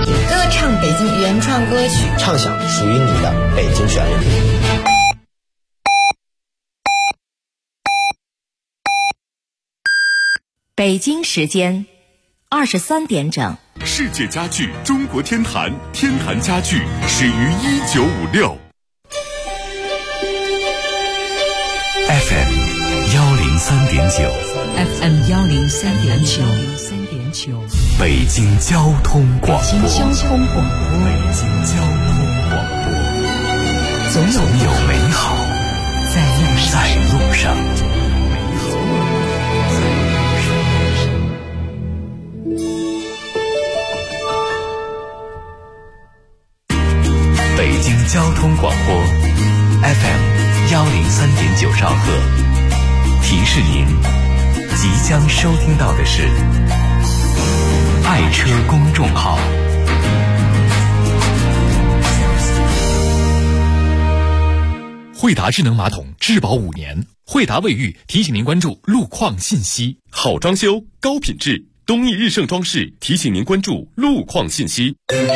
歌唱北京原创歌曲， 畅想属于你的北京旋律。 北京时间23点整。 世界家具中国天坛，天坛家具始于1956。FM 103.9 FM 103.9， 北京交通广播。 北京交通广播，总有美好在路上。 北京交通广播 FM 103.9兆赫，提示您即将收听到的是爱车公众号。惠达智能马桶质保5年，惠达卫浴提醒您关注路况信息。好装修高品质，东义日盛装饰提醒您关注路况信息。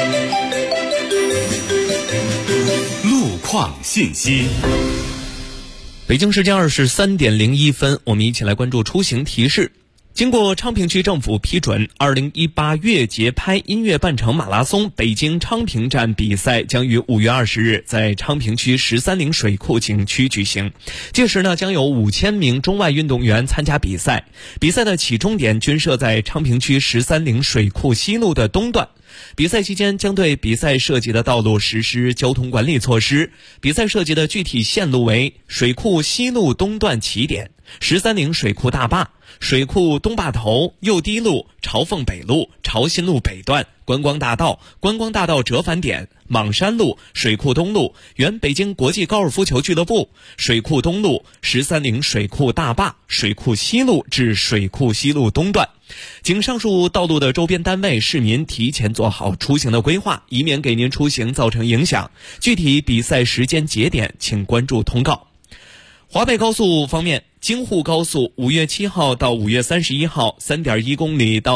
路况信息。 北京时间23点01分，我们一起来关注出行提示。经过昌平区政府批准，2018越节拍音乐半程马拉松北京昌平站比赛将于5月20日在昌平区13陵水库景区举行。届时呢，将有5000名中外运动员参加比赛。比赛的起终点均设在昌平区13陵水库西路的东段。比赛期间将对比赛涉及的道路实施交通管理措施。比赛涉及的具体线路为水库西路东段起点、13陵水库大坝、水库东坝头、右堤路、朝凤北路、朝新路北段、观光大道、观光大道折返点、莽山路、水库东路、原北京国际高尔夫球俱乐部、水库东路、13陵水库大坝、水库西路至水库西路东段。经上述道路的周边单位市民提前做好出行的规划，以免给您出行造成影响。具体比赛时间节点请关注通告。华北高速方面，京沪高速5月7号到5月31号 3.1 公里到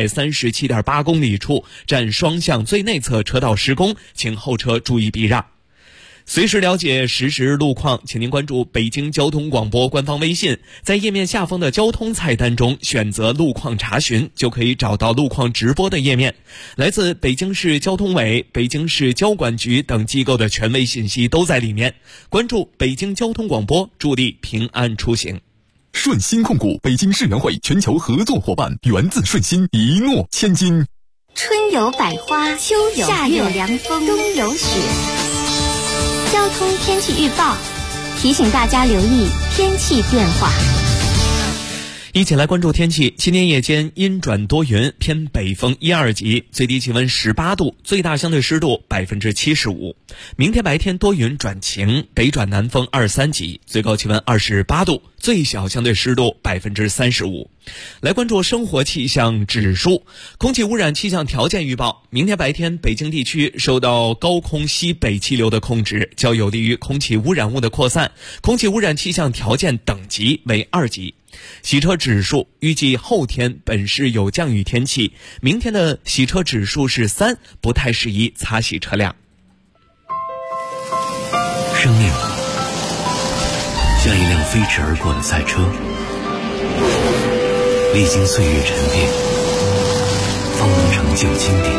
137.8 公里处占双向最内侧车道施工，请后车注意避让。随时了解实时路况，请您关注北京交通广播官方微信，在页面下方的交通菜单中选择路况查询，就可以找到路况直播的页面。来自北京市交通委、北京市交管局等机构的权威信息都在里面。关注北京交通广播，助力平安出行。 顺鑫控股北京世园会全球合作伙伴，源自顺鑫，一诺千金。 春有百花，秋有夏有凉风，冬有雪。交通天气预报提醒大家留意天气变化。 一起来关注天气。今天夜间阴转多云，偏北风1、2级，最低气温18度，最大相对湿度75%。明天白天多云转晴，北转南风2、3级，最高气温28度，最小相对湿度35%。来关注生活气象指数。空气污染气象条件预报，明天白天北京地区受到高空西北气流的控制，较有利于空气污染物的扩散，空气污染气象条件等级为2级。洗车指数预计后天本市有降雨天气，明天的洗车指数是3，不太适宜擦洗车辆。 生命像一辆飞驰而过的赛车，历经岁月沉淀，方能成就经典。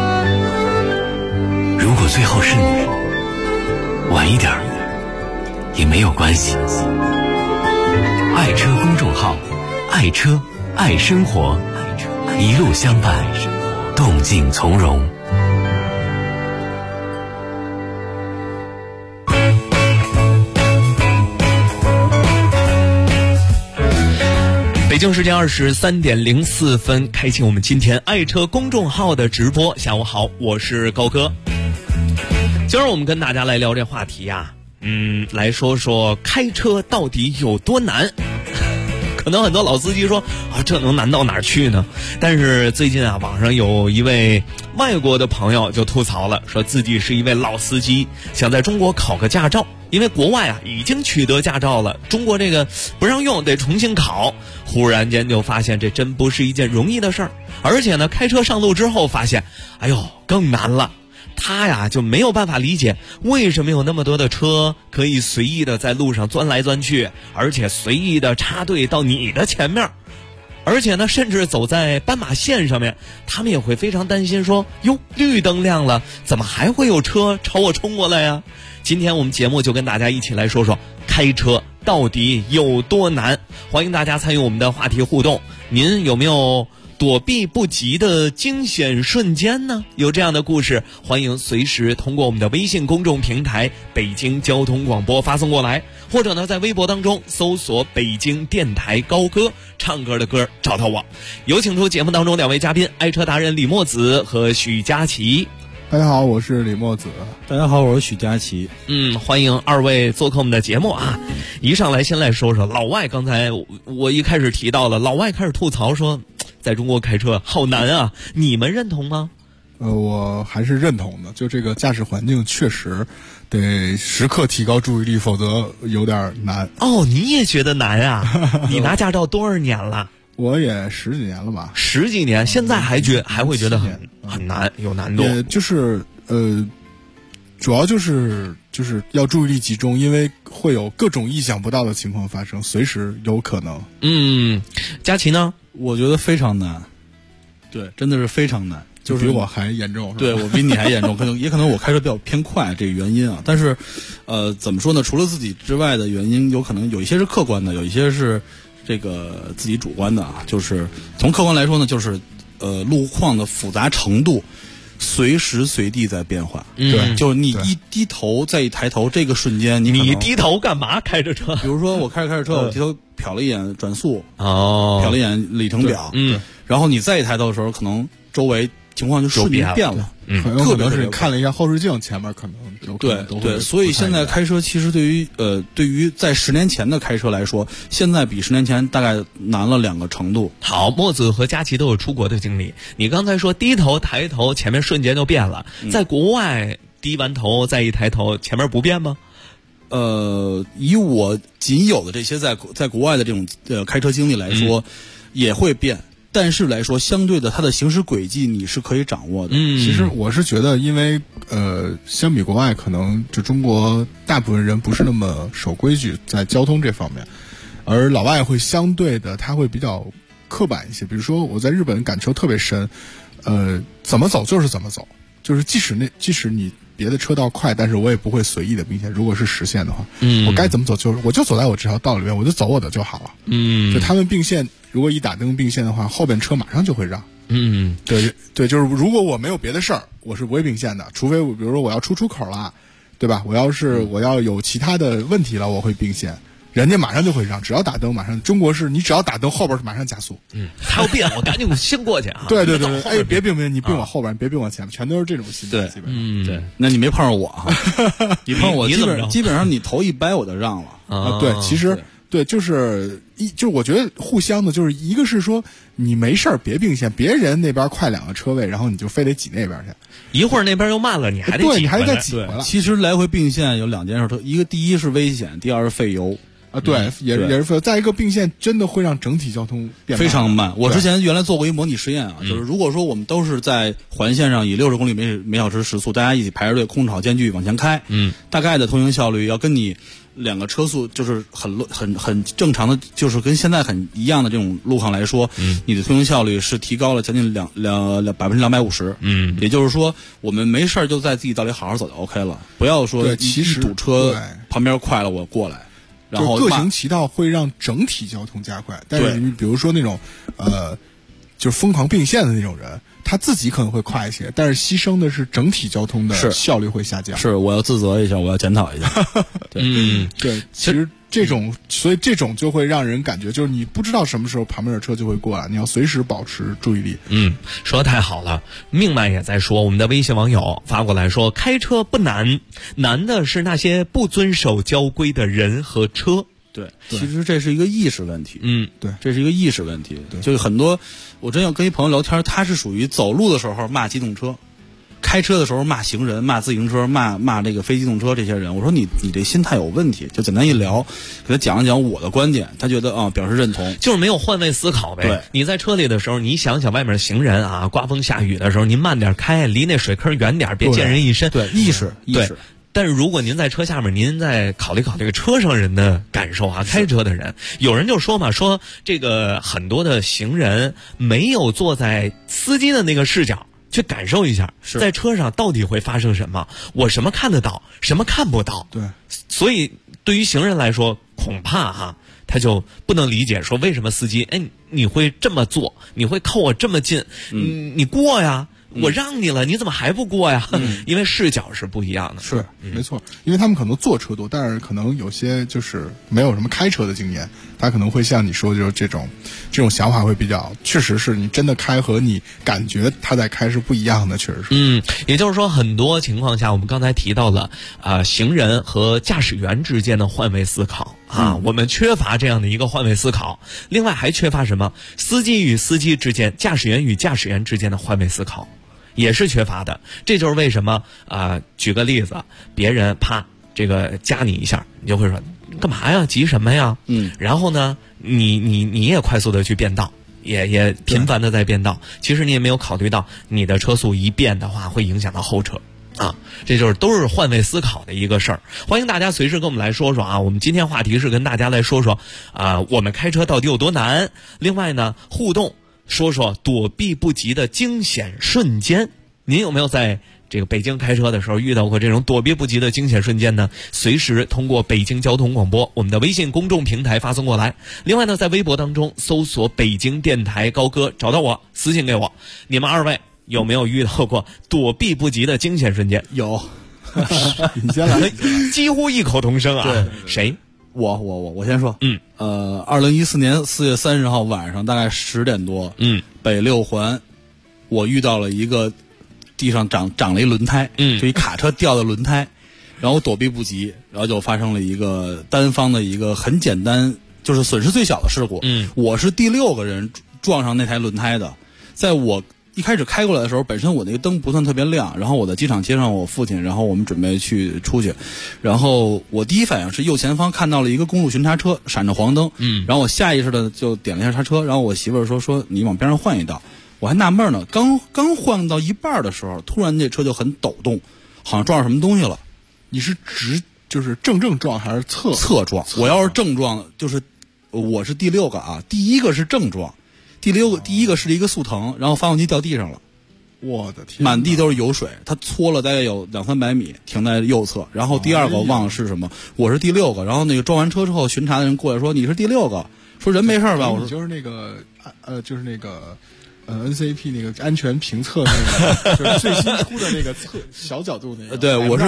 如果最后是你，晚一点也没有关系。爱车公众号，爱车爱生活，一路相伴，动静从容。 北京时间23点04分，开启我们今天爱车公众号的直播。下午好，我是高哥。今儿我们跟大家来聊这话题啊，来说说开车到底有多难。可可能很多老司机说啊，这能难到哪儿去呢？但是最近啊，网上有一位外国的朋友就吐槽了，说自己是一位老司机，想在中国考个驾照，因为国外啊已经取得驾照了，中国这个不让用，得重新考。忽然间就发现这真不是一件容易的事儿，而且呢，开车上路之后发现，哎呦，更难了。他呀就没有办法理解为什么有那么多的车可以随意的在路上钻来钻去，而且随意的插队到你的前面，而且呢甚至走在斑马线上面，他们也会非常担心说，哟，绿灯亮了，怎么还会有车朝我冲过来呀？今天我们节目就跟大家一起来说说开车到底有多难。欢迎大家参与我们的话题互动，您有没有躲避不及的惊险瞬间呢？有这样的故事，欢迎随时通过我们的微信公众平台北京交通广播发送过来，或者呢在微博当中搜索北京电台高歌，唱歌的歌找到我。有请出节目当中两位嘉宾，爱车达人李墨子和许佳琪。 大家好，我是李墨子。 大家好，我是许佳琪。 欢迎二位做客我们的节目啊！一上来先来说说老外，刚才我一开始提到了，老外开始吐槽说，在中国开车好难啊，你们认同吗？ 我还是认同的，就这个驾驶环境确实得时刻提高注意力，否则有点难。 哦，你也觉得难啊？你拿驾照多少年了？ 我也10几年了吧。 10几年，现在还会觉得很难，有难度。 也就是主要就是要注意力集中，因为会有各种意想不到的情况发生，随时有可能。 佳琪呢？ 我觉得非常难，对，真的是非常难， 就是比我还严重。 对，我比你还严重，可能我开车比较偏快这个原因啊。但是，怎么说呢？除了自己之外的原因，有可能有一些是客观的，有一些是这个自己主观的啊。就是从客观来说呢，就是路况的复杂程度随时随地在变化。 对， 就是你一低头再一抬头，这个瞬间你低头干嘛？开着车？ 比如说我开着车，我低头瞟了一眼转速，瞟了一眼里程表，然后你再一抬头的时候，可能周围情况就瞬间变了。 很有可能是看了一下后视镜，前面可能有可能都会。 对，所以现在开车其实对于在10年前的开车来说，现在比10年前大概难了2个程度。 好，墨子和佳琪都有出国的经历，你刚才说低头抬头，前面瞬间就变了，在国外低完头再一抬头，前面不变吗？ 以我仅有的这些在国外的这种开车经历来说，也会变。但是来说，相对的，它的行驶轨迹你是可以掌握的。 其实我是觉得，因为相比国外，可能就中国大部分人不是那么守规矩在交通这方面，而老外会相对的，他会比较刻板一些。比如说我在日本感受特别深，怎么走就是怎么走，就是即使你别的车道快，但是我也不会随意的并线。如果是实线的话，我该怎么走我就走在我这条道里面，我就走我的就好了。就他们并线，如果一打灯并线的话，后边车马上就会让。对，就是如果我没有别的事儿，我是不会并线的，除非比如说我要出口了，对吧？我要有其他的问题了，我会并线。人家马上就会让，只要打灯马上。中国是你只要打灯，后边马上加速。 他要变，我赶紧先过去啊！ 对，哎，别并，你并我后边，别并我前面，全都是这种心态。基本上， 对，那你没碰上我哈，你碰上我基本上你头一掰我就让了。 对，其实对，就是我觉得互相的，就是一个是说你没事儿别并线，别人那边快2个车位，然后你就非得挤那边去， 一会儿那边又慢了，你还得挤， 你还得再挤回来。 其实来回并线有2件事，第一是危险，第2是费油。 对，也是。再一个并线真的会让整体交通变非常慢。我之前原来做过一模拟实验啊，就是如果说我们都是在环线上以60公里每小时时速，大家一起排着队，空吵间距往前开，大概的通行效率要跟你2个车速就是很正常的，就是跟现在很一样的这种路况来说，你的通行效率是提高了将近250%。也就是说，我们没事就在自己道里好好走就 OK 了，不要说其实堵车旁边快了我过来。然后各行其道会让整体交通加快，但是你比如说那种就是疯狂并线的那种人，他自己可能会快一些，但是牺牲的是整体交通的效率会下降。 是，我要自责一下，我要检讨一下。 对，其实所以这种就会让人感觉就是你不知道什么时候旁边的车就会过来，你要随时保持注意力。 说得太好了。命脉也在说，我们的微信网友发过来说，开车不难，难的是那些不遵守交规的人和车。 对，其实这是一个意识问题。 对， 这是一个意识问题。就很多，我真要跟一朋友聊天，他是属于走路的时候骂机动车，开车的时候骂行人、骂自行车、骂这个非机动车这些人。我说你这心态有问题，就简单一聊，给他讲讲我的观点，他觉得表示认同， 就是没有换位思考呗。 对， 你在车里的时候，你想想外面行人啊，刮风下雨的时候，您慢点开，离那水坑远点，别溅人一身。 对，意识。 但是如果您在车下面，您再考虑这个车上人的感受啊，开车的人，有人就说嘛，说这个很多的行人没有坐在司机的那个视角去感受一下，在车上到底会发生什么，我什么看得到，什么看不到。 对， 所以对于行人来说，恐怕他就不能理解说为什么司机你会这么做，你会靠我这么近，你过呀。我让你了，你怎么还不过呀？因为视角是不一样的。 是，没错。因为他们可能坐车多，但是可能有些就是没有什么开车的经验，他可能会像你说，就是这种想法会比较，确实是你真的开和你感觉他在开是不一样的，确实是。 也就是说，很多情况下，我们刚才提到了行人和驾驶员之间的换位思考我们缺乏这样的一个换位思考。另外还缺乏什么？司机与司机之间，驾驶员与驾驶员之间的换位思考。也是缺乏的，这就是为什么举个例子，别人啪这个夹你一下，你就会说干嘛呀，急什么呀？然后呢，你也快速的去变道，也频繁的在变道，其实你也没有考虑到你的车速一变的话会影响到后车。这就是都是换位思考的一个事儿。欢迎大家随时跟我们来说说我们今天话题是跟大家来说说我们开车到底有多难。另外呢，互动说说躲避不及的惊险瞬间。您有没有在这个北京开车的时候遇到过这种躲避不及的惊险瞬间呢？随时通过北京交通广播我们的微信公众平台发送过来。另外呢，在微博当中搜索北京电台高歌，找到我私信给我。你们二位有没有遇到过躲避不及的惊险瞬间？ 有。 你先来。 几乎异口同声啊。 对， 谁？ 我先说。2014年4月30号晚上大概10点多，北六环，我遇到了一个地上长了一轮胎，就一卡车掉的轮胎，然后我躲避不及，然后就发生了一个单方的一个很简单，就是损失最小的事故。我是第6个人撞上那台轮胎的，在我一开始开过来的时候，本身我那个灯不算特别亮，然后我在机场接上我父亲，然后我们准备出去，然后我第一反应是右前方看到了一个公路巡查车闪着黄灯，然后我下意识的就点了一下刹车，然后我媳妇儿说你往边上换一道，我还纳闷呢，刚换到一半的时候，突然这车就很抖动，好像撞上什么东西了。 你是就是正撞还是侧撞？ 我要是正撞，就是我是第6个第1个是正撞。第一个是一个速腾，然后发动机掉地上了， 我的天， 满地都是油水，它搓了大概有200-300米，停在右侧。然后第2个我忘了是什么，我是第6个。然后那个撞完车之后，巡查的人过来说你是第6个，说人没事吧？我说就是那个就是那个NCAP 那个安全评测那个，就是最新出的那个小角度那个。 对，我是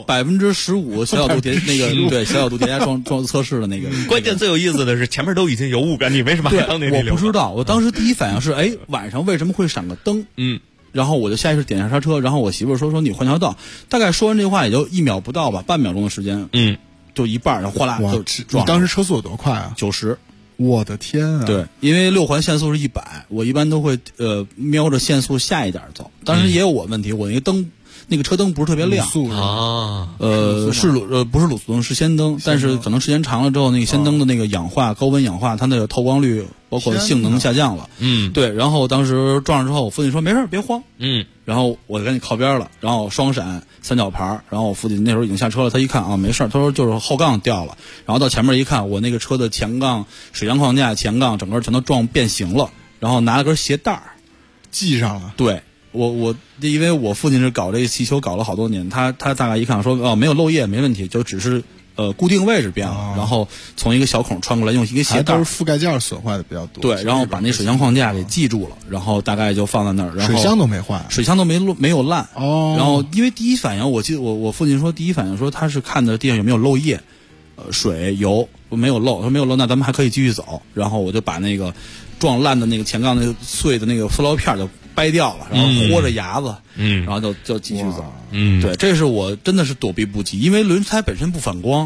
15%小角度叠那个，对，小角度叠加撞测试的那个。 关键最有意思的是前面都已经有5个，你为什么还当那我不知道，我当时第一反应是，晚上为什么会闪个灯？然后我就下意识点一下刹车，然后我媳妇说你换条道。大概说完这话也就1秒不到吧，半秒钟的时间，就一半，然后哗啦就撞。 你当时车速有多快啊 ？90。 我的天啊！ 对，因为6环限速是100，我一般都会瞄着限速下一点走。当时也有我问题，我那个车灯不是特别亮啊。 是不是卤素灯，是氙灯，但是可能时间长了之后，那个氙灯的那个氧化，高温氧化，它那个透光率包括性能下降了。对。然后当时撞上之后，我父亲说没事别慌。然后我就赶紧靠边了，然后双闪3角牌，然后我父亲那时候已经下车了，他一看没事，他说就是后杠掉了，然后到前面一看，我那个车的前杠、水箱框架、前杠整个全都撞变形了，然后拿了根鞋带系上了。 对，我因为我父亲是搞这个汽修搞了好多年，他大概一看说没有漏液没问题，就只是固定位置变了，然后从一个小孔穿过来，用一个鞋带， 都是覆盖件损坏的比较多。 对，然后把那水箱框架给系住了，然后大概就放在那儿，然后水箱都没坏， 水箱都没有烂。然后因为第一反应，我记得我父亲说第一反应说他是看的地上有没有漏液，水油没有漏，说没有漏，那咱们还可以继续走。然后我就把那个撞烂的那个前杠那个碎的那个塑料片就掰掉了，然后豁着牙子，然后就继续走。对，这是我真的是躲避不及，因为轮胎本身不反光，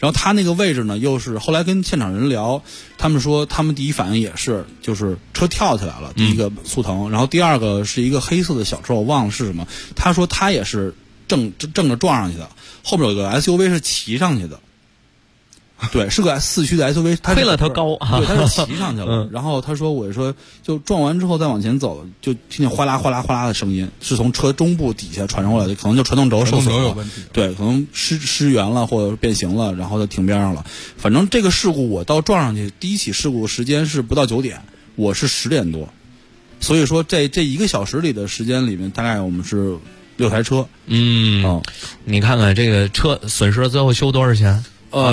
然后他那个位置呢，又是后来跟现场人聊，他们说他们第一反应也是，就是车跳起来了，第一个速腾，然后第二个是一个黑色的小车，我忘了是什么。他说他也是正着撞上去的，后面有个 SUV 是骑上去的。对，是个4驱的 SUV， 推了它高， 对，他是骑上去了。然后他说，我说就撞完之后再往前走，就听见哗啦哗啦哗啦的声音，是从车中部底下传上过来的，可能就传动轴受损了，对，可能失圆了或者变形了，然后就停边上了。反正这个事故我到撞上去，第一起事故时间是不到9点，我是10点多，所以说这1个小时里的时间里面，大概我们是6台车。 你看看这个车损失最后修多少钱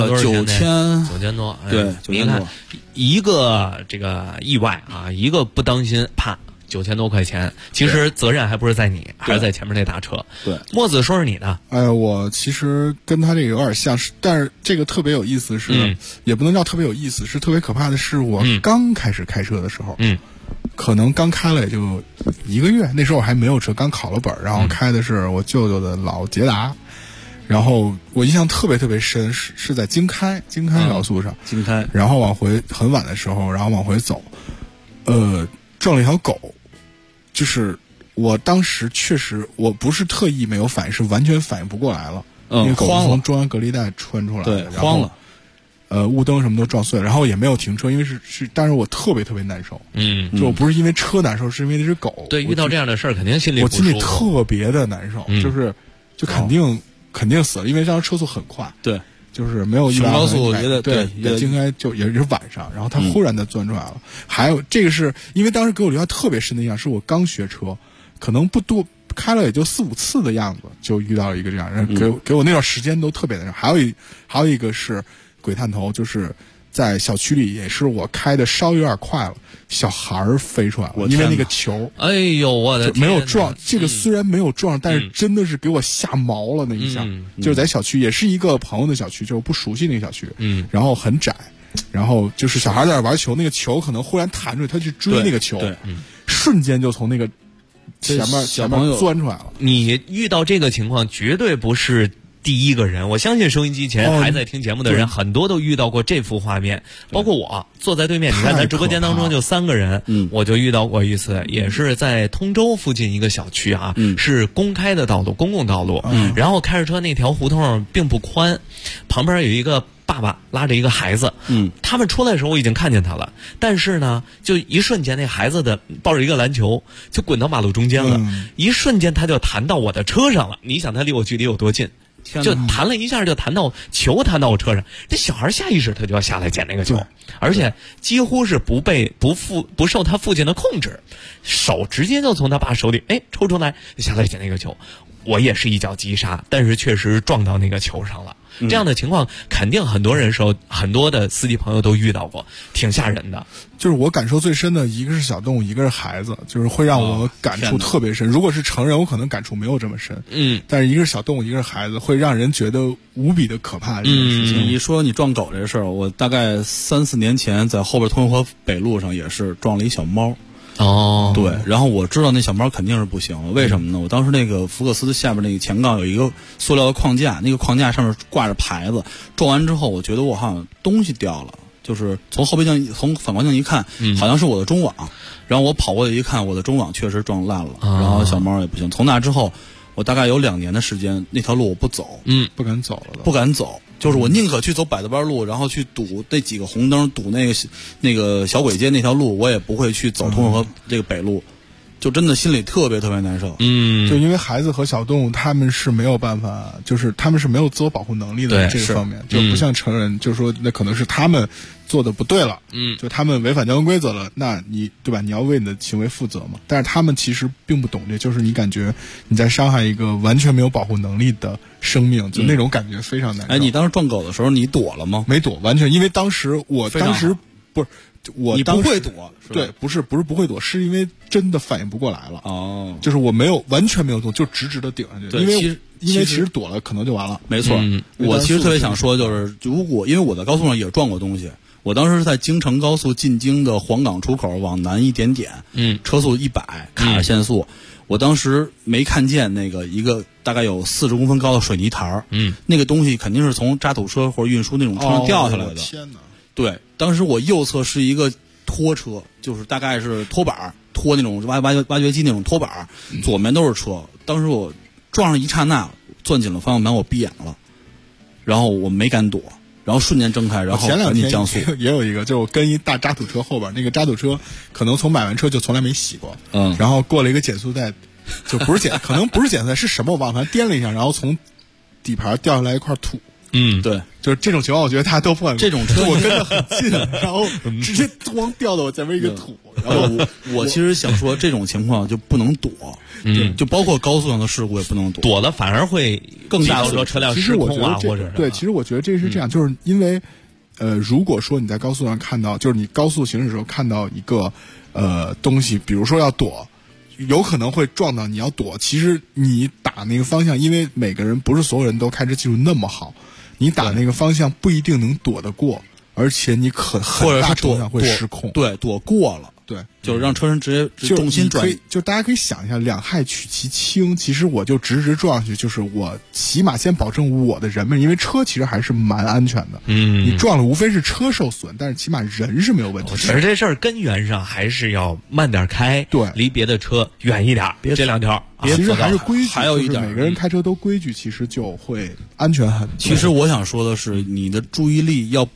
？9000 多， 对，你看一个这个意外啊，一个不当心，啪，9000多块钱。其实责任还不是在你，还是在前面那大车。 对， 墨子说是你的。 我其实跟他这个有点像，但是这个特别有意思是，也不能叫特别有意思，是特别可怕的是，我刚开始开车的时候，可能刚开了也就1个月，那时候我还没有车，刚考了本，然后开的是我舅舅的老捷达。然后我印象特别特别深，是在京开高速上，然后往回很晚的时候，然后往回走，撞了一条狗，就是我当时确实我不是特意没有反应，是完全反应不过来了，那个狗从中央隔离带穿出来， 对，慌了。 雾灯什么都撞碎了，然后也没有停车，因为是，但是我特别特别难受，就我不是因为车难受，是因为那只狗。 对，遇到这样的事儿肯定心里不舒服， 我心里特别的难受，就肯定死了，因为这样车速很快， 对， 就是没有高速对，应该就也是晚上，然后他忽然的钻出来了。还有这个是因为当时给我留下特别深的印象，是我刚学车，可能不多，开了也就4、5次的样子，就遇到了一个这样人，给我那段时间都特别难受。还有一个是鬼探头，就是在小区里，也是我开的稍微有点快了，小孩飞出来了，因为那个球， 哎呦我的天， 没有撞，这个虽然没有撞，但是真的是给我吓毛了那一下，就是在小区，也是一个朋友的小区，就是不熟悉那个小区，然后很窄，然后就是小孩在那玩球，那个球可能忽然弹出来，他去追那个球，瞬间就从那个前面钻出来了。 你遇到这个情况绝对不是第一个人，我相信收音机前还在听节目的人，很多都遇到过这幅画面，包括我坐在对面。你看咱直播间当中就3个人，我就遇到过一次，也是在通州附近一个小区啊，是公开的道路，公共道路，然后开着车那条胡同并不宽，旁边有一个爸爸拉着一个孩子，他们出来的时候我已经看见他了，但是呢，就一瞬间那孩子的抱着一个篮球就滚到马路中间了，一瞬间他就弹到我的车上了，你想他离我距离有多近？就弹了一下，就弹到我车上，这小孩下意识他就要下来捡那个球，而且几乎是不受他父亲的控制，手直接就从他爸手里抽出来下来捡那个球。我也是一脚急刹，但是确实撞到那个球上了。这样的情况肯定很多的司机朋友都遇到过，挺吓人的。 就是我感受最深的一个是小动物，一个是孩子，就是会让我感触特别深。如果是成人，我可能感触没有这么深。但是一个是小动物，一个是孩子，会让人觉得无比的可怕。 你说你撞狗这事儿，我大概3、4年前在后边通州河北路上也是撞了一小猫。对，然后我知道那小猫肯定是不行了，为什么呢？我当时那个福克斯下面那个前杠有一个塑料的框架，那个框架上面挂着牌子，撞完之后我觉得我好像东西掉了，就是从从反光镜一看，好像是我的中网，然后我跑过去一看，我的中网确实撞烂了，然后小猫也不行。从那之后我大概有2年的时间那条路我不走， 不敢走了， 不敢走，就是我宁可去走百子湾路，然后去堵那几个红灯，堵那个小轨街那条路，我也不会去走通州河这个北路，就真的心里特别特别难受。 就因为孩子和小动物他们是没有办法，就是他们是没有自我保护能力的这个方面，就不像成人，就是说那可能是他们做的不对了，就他们违反交通规则了，那你对吧？你要为你的行为负责嘛。但是他们其实并不懂这，就是你感觉你在伤害一个完全没有保护能力的生命，就那种感觉非常难受。 你当时撞狗的时候你躲了吗？ 没躲，完全因为当时不是你不会躲， 对，不是不会躲，是因为真的反应不过来了。就是我完全没有动，就直直的顶上去。因为其实躲了可能就完了。 没错，我其实特别想说，就是如果因为我在高速上也撞过东西，我当时是在京承高速进京的黄岗出口往南一点点，车速100，卡着限速。 我当时没看见那个一个大概有40公分高的水泥台那个东西肯定是从渣土车或者运输那种车上掉下来的。 天哪！ 对，当时我右侧是一个拖车，就是大概是拖板拖那种挖掘机那种拖板，左面都是车。当时我撞上一刹那，攥紧了方向盘，我闭眼了，然后我没敢躲。然后瞬间睁开，然后赶紧降速。 也有一个，就是我跟一大渣土车后边，那个渣土车可能从买完车就从来没洗过，然后过了一个减速带，就不是可能不是减速带，是什么我忘了，颠了一下，然后从底盘掉下来一块土。 对， 就是这种情况，我觉得大家都碰。 这种车我跟得很近，然后直接咣掉到我前面一个土。 然后我其实想说，这种情况就不能躲，就包括高速上的事故也不能躲， 躲了反而会更大说车辆失控啊，或者对，其实我觉得这是这样，就是因为如果说你在高速上看到，就是你高速行驶的时候看到一个东西，比如说要躲。有可能会撞到你要躲，其实你打那个方向，因为每个人不是所有人都开车技术那么好，你打那个方向不一定能躲得过，而且你很大程度上会失控。 对，躲过了。 对， 就是让车身直接重心转移。 就大家可以想一下，两害取其轻。其实我就直撞上去，就是我起码先保证我的人们，因为车其实还是蛮安全的。你撞了无非是车受损，但是起码人是没有问题的。 其实这事儿根源上还是要慢点开， 对， 离别的车远一点。这两条， 其实还是规矩。 还有一点， 每个人开车都规矩，其实就会安全很多。 其实我想说的是，你的注意力要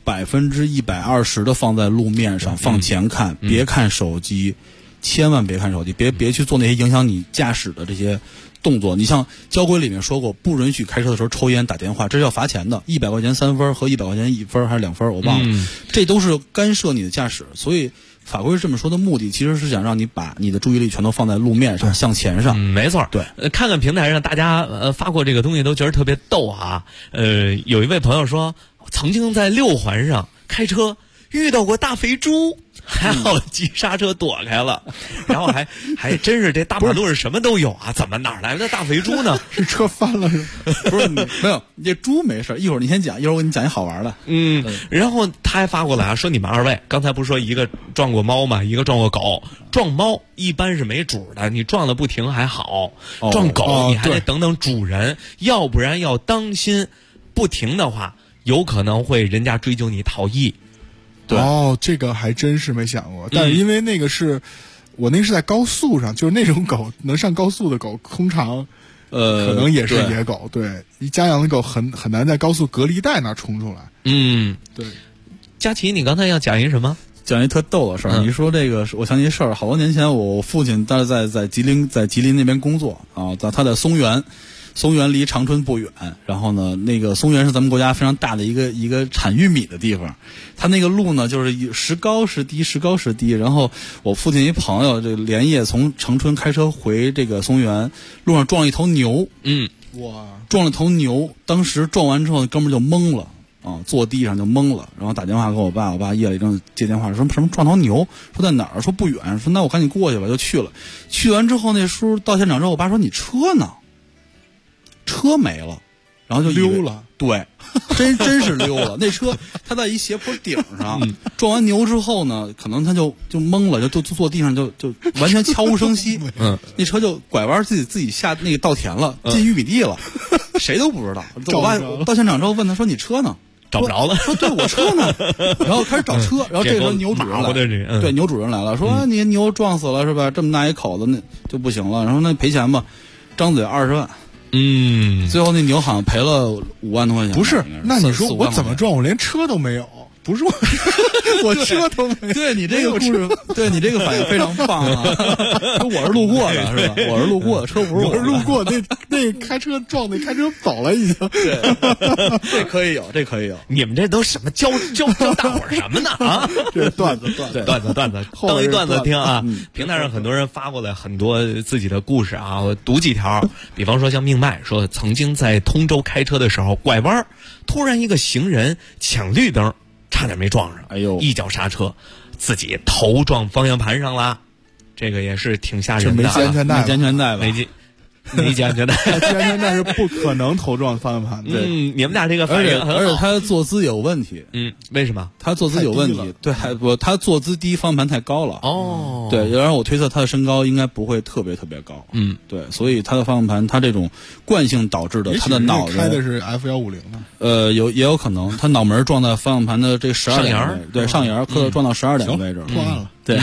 120%的放在路面上，放前看，别看手机。千万别看手机，别去做那些影响你驾驶的这些动作。你像交规里面说过，不允许开车的时候抽烟打电话，这是要罚钱的，100块钱3分和100块钱1分还是2分，我忘了。这都是干涉你的驾驶，所以法规这么说的目的，其实是想让你把你的注意力全都放在路面上，向前上。 没错， 对。 看看平台上大家发过这个东西，都觉得特别逗啊。有一位朋友说，曾经在6环上开车遇到过大肥猪。还好急刹车躲开了，然后还真是这大马路上什么都有啊，怎么哪来的大肥猪呢？ 是车翻了是吗？ 不是没有，你这猪没事，一会儿你先讲，一会儿我给你讲一好玩的。 然后他还发过来啊，说你们2位刚才不是说一个撞过猫吗？一个撞过狗。撞猫一般是没主的，你撞了不停还好，撞狗你还得等等主人，要不然要当心，不停的话有可能会人家追究你逃逸。 这个还真是没想过，但是因为那个是我那是在高速上，就是那种狗能上高速的狗，通常可能也是野狗，对，家养的狗很难在高速隔离带那冲出来。对。 佳琪，你刚才要讲一什么？ 讲一特逗的事儿。你说这个，我想起一事儿，好多年前我父亲当时在吉林那边工作啊，他在松原离长春不远，然后呢，那个松原是咱们国家非常大的一个产玉米的地方，它那个路呢就是时高时低，时高时低。然后我父亲一朋友这连夜从长春开车回这个松原，路上撞了一头牛，撞了头牛，当时撞完之后，哥们儿就懵了啊，坐地上就懵了，然后打电话给我爸，我爸夜里正接电话说什么撞头牛，说在哪儿，说不远，说那我赶紧过去吧，就去了。去完之后，那叔到现场之后，我爸说你车呢？车没了，然后就溜了。 对，真是溜了。那车他在一斜坡顶上，撞完牛之后呢，可能他就懵了，就坐地上就完全悄无声息。那车就拐弯自己下那个稻田了，进玉米地了，谁都不知道。我爸到现场之后问他说：“你车呢？” 找不着了。 说：“对，我车呢？”然后开始找车，然后这时候牛主人来了，对，牛主人来了，说：“你牛撞死了是吧？这么大一口子，那就不行了。然后那赔钱吧，张嘴20万。”最后那牛好像赔了5万多块钱。 不是，那你说我怎么撞？我连车都没有。不是我车都没有。 对你这个故事，对你这个反应非常棒啊！我是路过的，是吧？我是路过的，车不是我。 我是路过，那开车撞那开车走了已经。 对，这可以有，这可以有。 你们这都什么教大伙儿什么呢啊？ 这段子， 当一段子听啊！平台上很多人发过来很多自己的故事啊，我读几条。比方说像命脉说，曾经在通州开车的时候拐弯，突然一个行人抢绿灯。差点没撞上， 哎呦！ 一脚刹车，自己头撞方向盘上了，这个也是挺吓人的。 没系安全带， 没系安全带吧？ 没讲究的， 骑安全带是不可能头撞方向盘的。 你们俩这个反应很好， 而且他坐姿有问题。 为什么？ 他坐姿有问题，对，他坐姿低，方向盘太高了。 哦， 对，然后我推测他的身高应该不会特别高。对，所以他的方向盘，他这种惯性导致的，他的脑袋开的是 F150 呢。也有可能，他脑门撞在方向盘的这12点位置，对，上沿撞到12点的位置， 破案了。 对，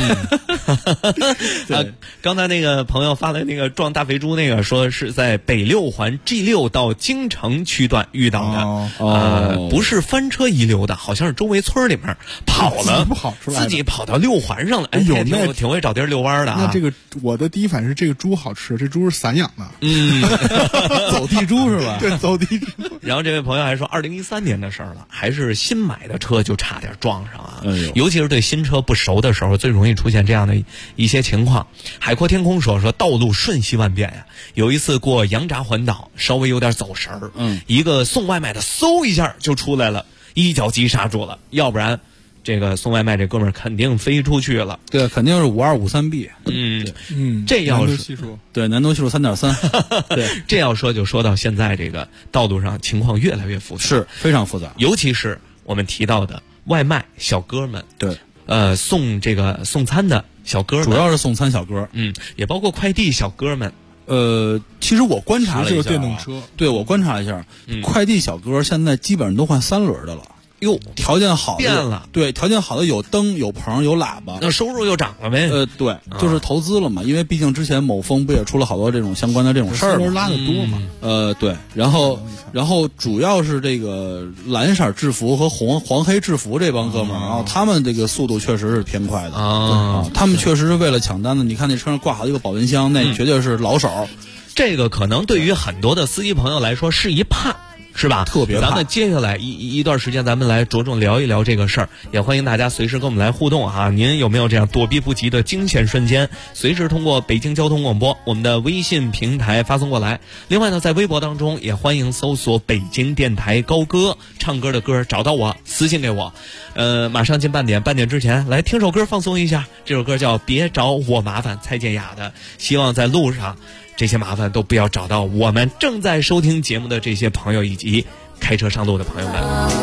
刚才那个朋友发的那个撞大肥猪那个，说是在北六环 G6 到京城区段遇到的，不是翻车遗留的，好像是周围村里面跑了，自己跑到六环上了。哎，挺会找地儿遛弯的啊。 那这个我的第一反应是这个猪好吃，这猪是散养的， 走地猪是吧？ 对，走地猪。 然后这位朋友还说，2013年的事儿了，还是新买的车就差点撞上啊。尤其是对新车不熟的时候，最容易出现这样的一些情况。海阔天空说道路瞬息万变呀，有一次过羊闸环岛，稍微有点走神儿，一个送外卖的嗖一下就出来了，一脚急刹住了，要不然这个送外卖这哥们儿肯定飞出去了。 对，肯定是5253B。 这要是对难度系数3.3。对， 这要说就说到现在这个道路上情况越来越复杂， 是非常复杂， 尤其是我们提到的外卖小哥们。 对。 送餐的小哥们， 主要是送餐小哥， 也包括快递小哥们。 其实我观察了一下， 电动车， 对，我观察了一下，快递小哥现在基本上都换3轮的了。 哟， 条件好的变了， 对，条件好的有灯、有棚、有喇叭， 那收入又涨了呗。 对，就是投资了嘛，因为毕竟之前某峰不也出了好多这种相关的这种事儿嘛， 拉的多嘛。 对，然后主要是这个蓝色制服和黄黑制服这帮哥们儿，然后他们这个速度确实是偏快的啊，他们确实是为了抢单子。你看那车上挂好一个保温箱，那绝对是老手。 这个可能对于很多的司机朋友来说是一怕。是吧？ 特别。 咱们接下来一段时间，咱们来着重聊一聊这个事儿，也欢迎大家随时跟我们来互动啊！您有没有这样躲避不及的惊险瞬间？随时通过北京交通广播我们的微信平台发送过来。另外呢，在微博当中也欢迎搜索北京电台高歌，唱歌的歌找到我，私信给我。马上进半点之前来听首歌放松一下。这首歌叫《别找我麻烦》，蔡健雅的。希望在路上这些麻烦都不要找到我们正在收听节目的这些朋友以及开车上路的朋友们。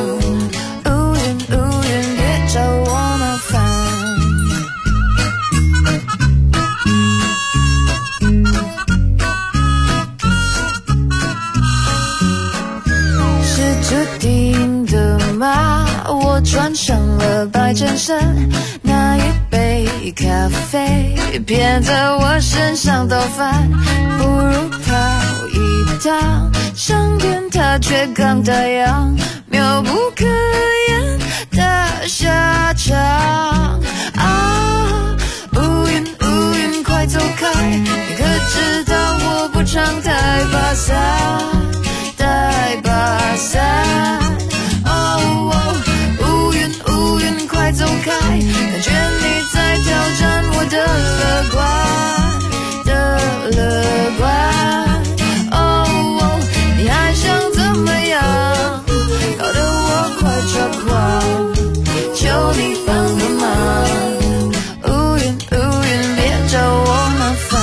别找我麻烦，是注定的吗？我穿上了白衬衫，那一杯咖啡偏在我身上倒翻，不如跑一趟，上天它却刚打烊，妙不可言的下场啊！乌云快走开，你可知道我不常带把伞，带把伞。乌云快走开，感觉你在挑战我的乐观。你还想怎么样？搞得我快抓狂，求你帮个忙。乌云别找我麻烦。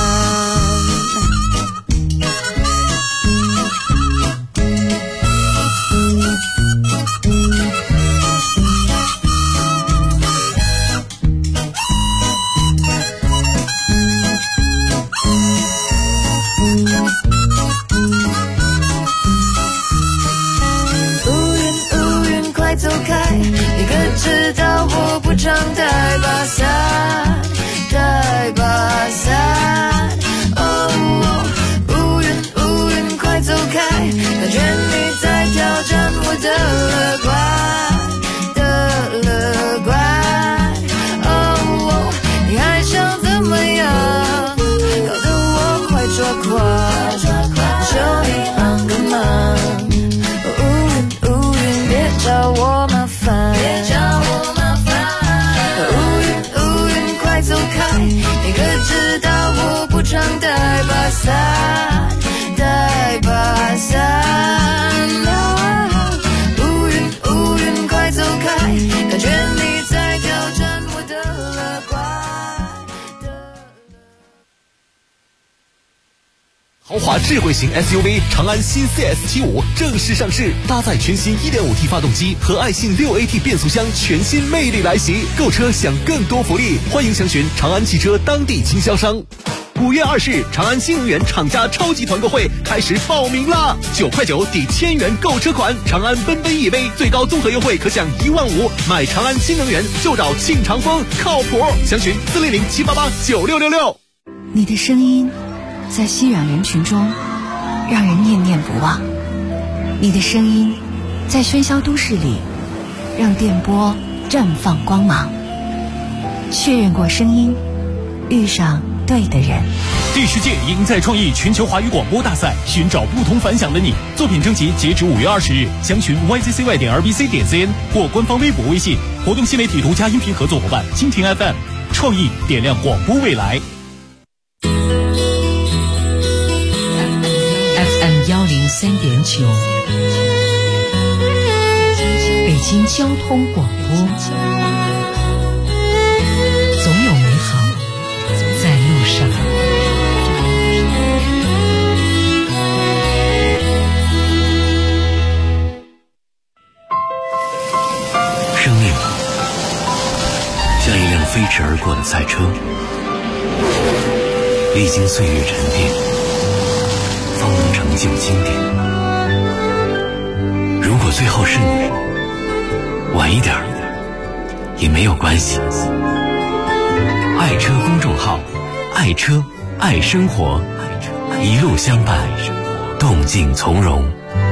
走开，你可知道我不常带把伞，带把伞。乌云快走开，感觉你在挑战我的乐观。你还想怎么样？搞得我快抓狂，求你帮个忙。找我麻烦，乌云快走开，你可知道我不常带把伞，带把伞。乌云华智慧型 SUV 长安新 CS75 正式上市，搭载全新 1.5T 发动机和爱信 6AT 变速箱，全新魅力来袭。购车享更多福利，欢迎详询长安汽车当地经销商。5月20日，长安新能源厂家超级团购会开始报名啦！9块9抵1000元购车款，长安奔奔 EV 最高综合优惠可享15000，买长安新能源就找庆长风，靠谱。详询400-788-9666。 你的声音在熙攘人群中让人念念不忘，你的声音在喧嚣都市里让电波绽放光芒。确认过声音，遇上对的人。 第10届赢在创意全球华语广播大赛，寻找不同凡响的你。作品征集截止5月20日，详询 yccy.rbc.cn 或官方微博微信。活动新媒体独家音频合作伙伴蜻蜓 FM， 创意点亮广播未来。 FM 103.9，北京交通广播，总有美好在路上。 生命像一辆飞驰而过的赛车，历经岁月沉淀，方能成就经典。如果最后是你，晚一点也没有关系。爱车公众号，爱车爱生活，一路相伴，动静从容。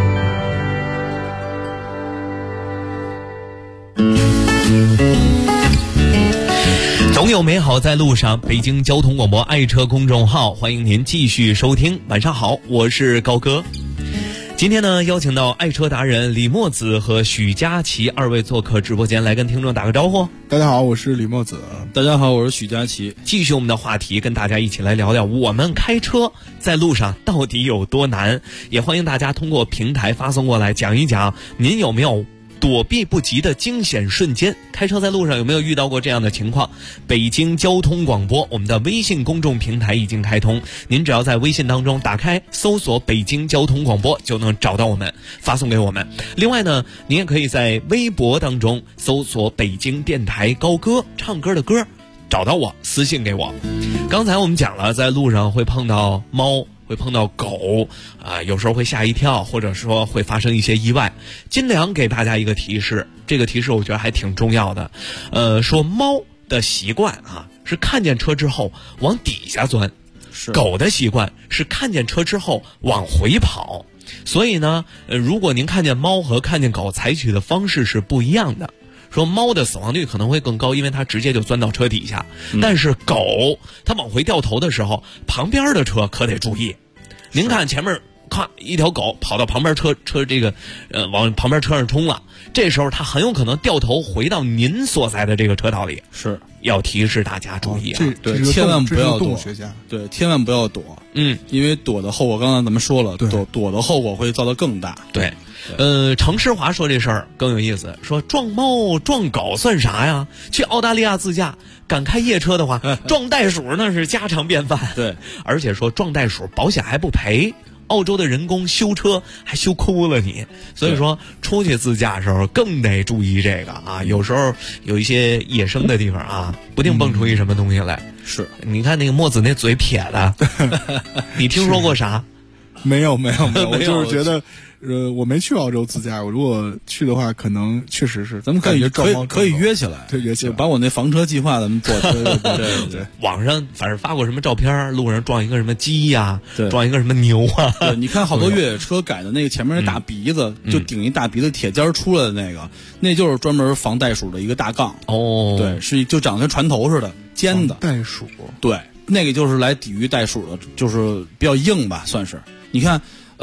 总有美好在路上。北京交通广播爱车公众号，欢迎您继续收听。晚上好，我是高哥。今天呢，邀请到爱车达人李墨子和许佳琪二位做客直播间，来跟听众打个招呼。 大家好，我是李墨子。 大家好，我是许佳琪。 继续我们的话题，跟大家一起来聊聊我们开车在路上到底有多难。也欢迎大家通过平台发送过来，讲一讲您有没有躲避不及的惊险瞬间。开车在路上有没有遇到过这样的情况？北京交通广播我们的微信公众平台已经开通，您只要在微信当中打开搜索北京交通广播就能找到我们，发送给我们。另外呢，您也可以在微博当中搜索北京电台高歌，唱歌的歌，找到我，私信给我。刚才我们讲了，在路上会碰到猫，会碰到狗有时候会吓一跳，或者说会发生一些意外。金良给大家一个提示，这个提示我觉得还挺重要的。说猫的习惯是看见车之后往底下钻，狗的习惯是看见车之后往回跑。所以呢，如果您看见猫和看见狗采取的方式是不一样的。说猫的死亡率可能会更高，因为它直接就钻到车底下。但是狗它往回掉头的时候，旁边的车可得注意。您看前面看一条狗跑到旁边车这个往旁边车上冲了，这时候它很有可能掉头回到您所在的这个车道里。 是要提示大家注意对，千万不要躲。对，千万不要躲。因为躲的后果，刚才咱们说了，躲的后果会造得更大。 对。程诗华说这事儿更有意思，说撞猫撞狗算啥呀？去澳大利亚自驾敢开夜车的话，撞袋鼠那是家常便饭。 对， 而且说撞袋鼠保险还不赔，澳洲的人工修车还修哭了你。所以说出去自驾的时候更得注意这个有时候有一些野生的地方不定蹦出一什么东西来。 是， 你看那个墨子那嘴撇的你听说过啥？ 没有我就是觉得我没去澳洲自驾，我如果去的话，可能确实是， 咱们可以约起来， 对，约起来， 把我那房车计划咱们做。对， 网上反正发过什么照片，路上撞一个什么鸡呀，撞一个什么牛啊。 对，你看好多越野车改的那个前面那大鼻子，就顶一大鼻子铁尖出来的那个，那就是专门防袋鼠的一个大杠。对，是就长得跟船头似的，尖的袋鼠。 对，那个就是来抵御袋鼠的，就是比较硬吧，算是。你看，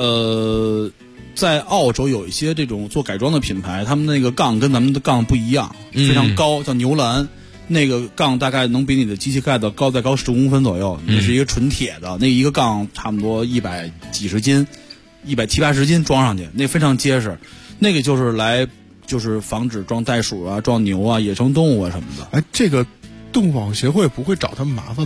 在澳洲有一些这种做改装的品牌，他们那个杠跟咱们的杠不一样，非常高，叫牛栏。那个杠大概能比你的机器盖子高15公分左右，那是一个纯铁的，那一个杠差不多100几十斤，170、80斤装上去，那非常结实。那个就是防止撞袋鼠啊、撞牛啊、野生动物啊什么的。 这个动物保护协会不会找他们麻烦吗？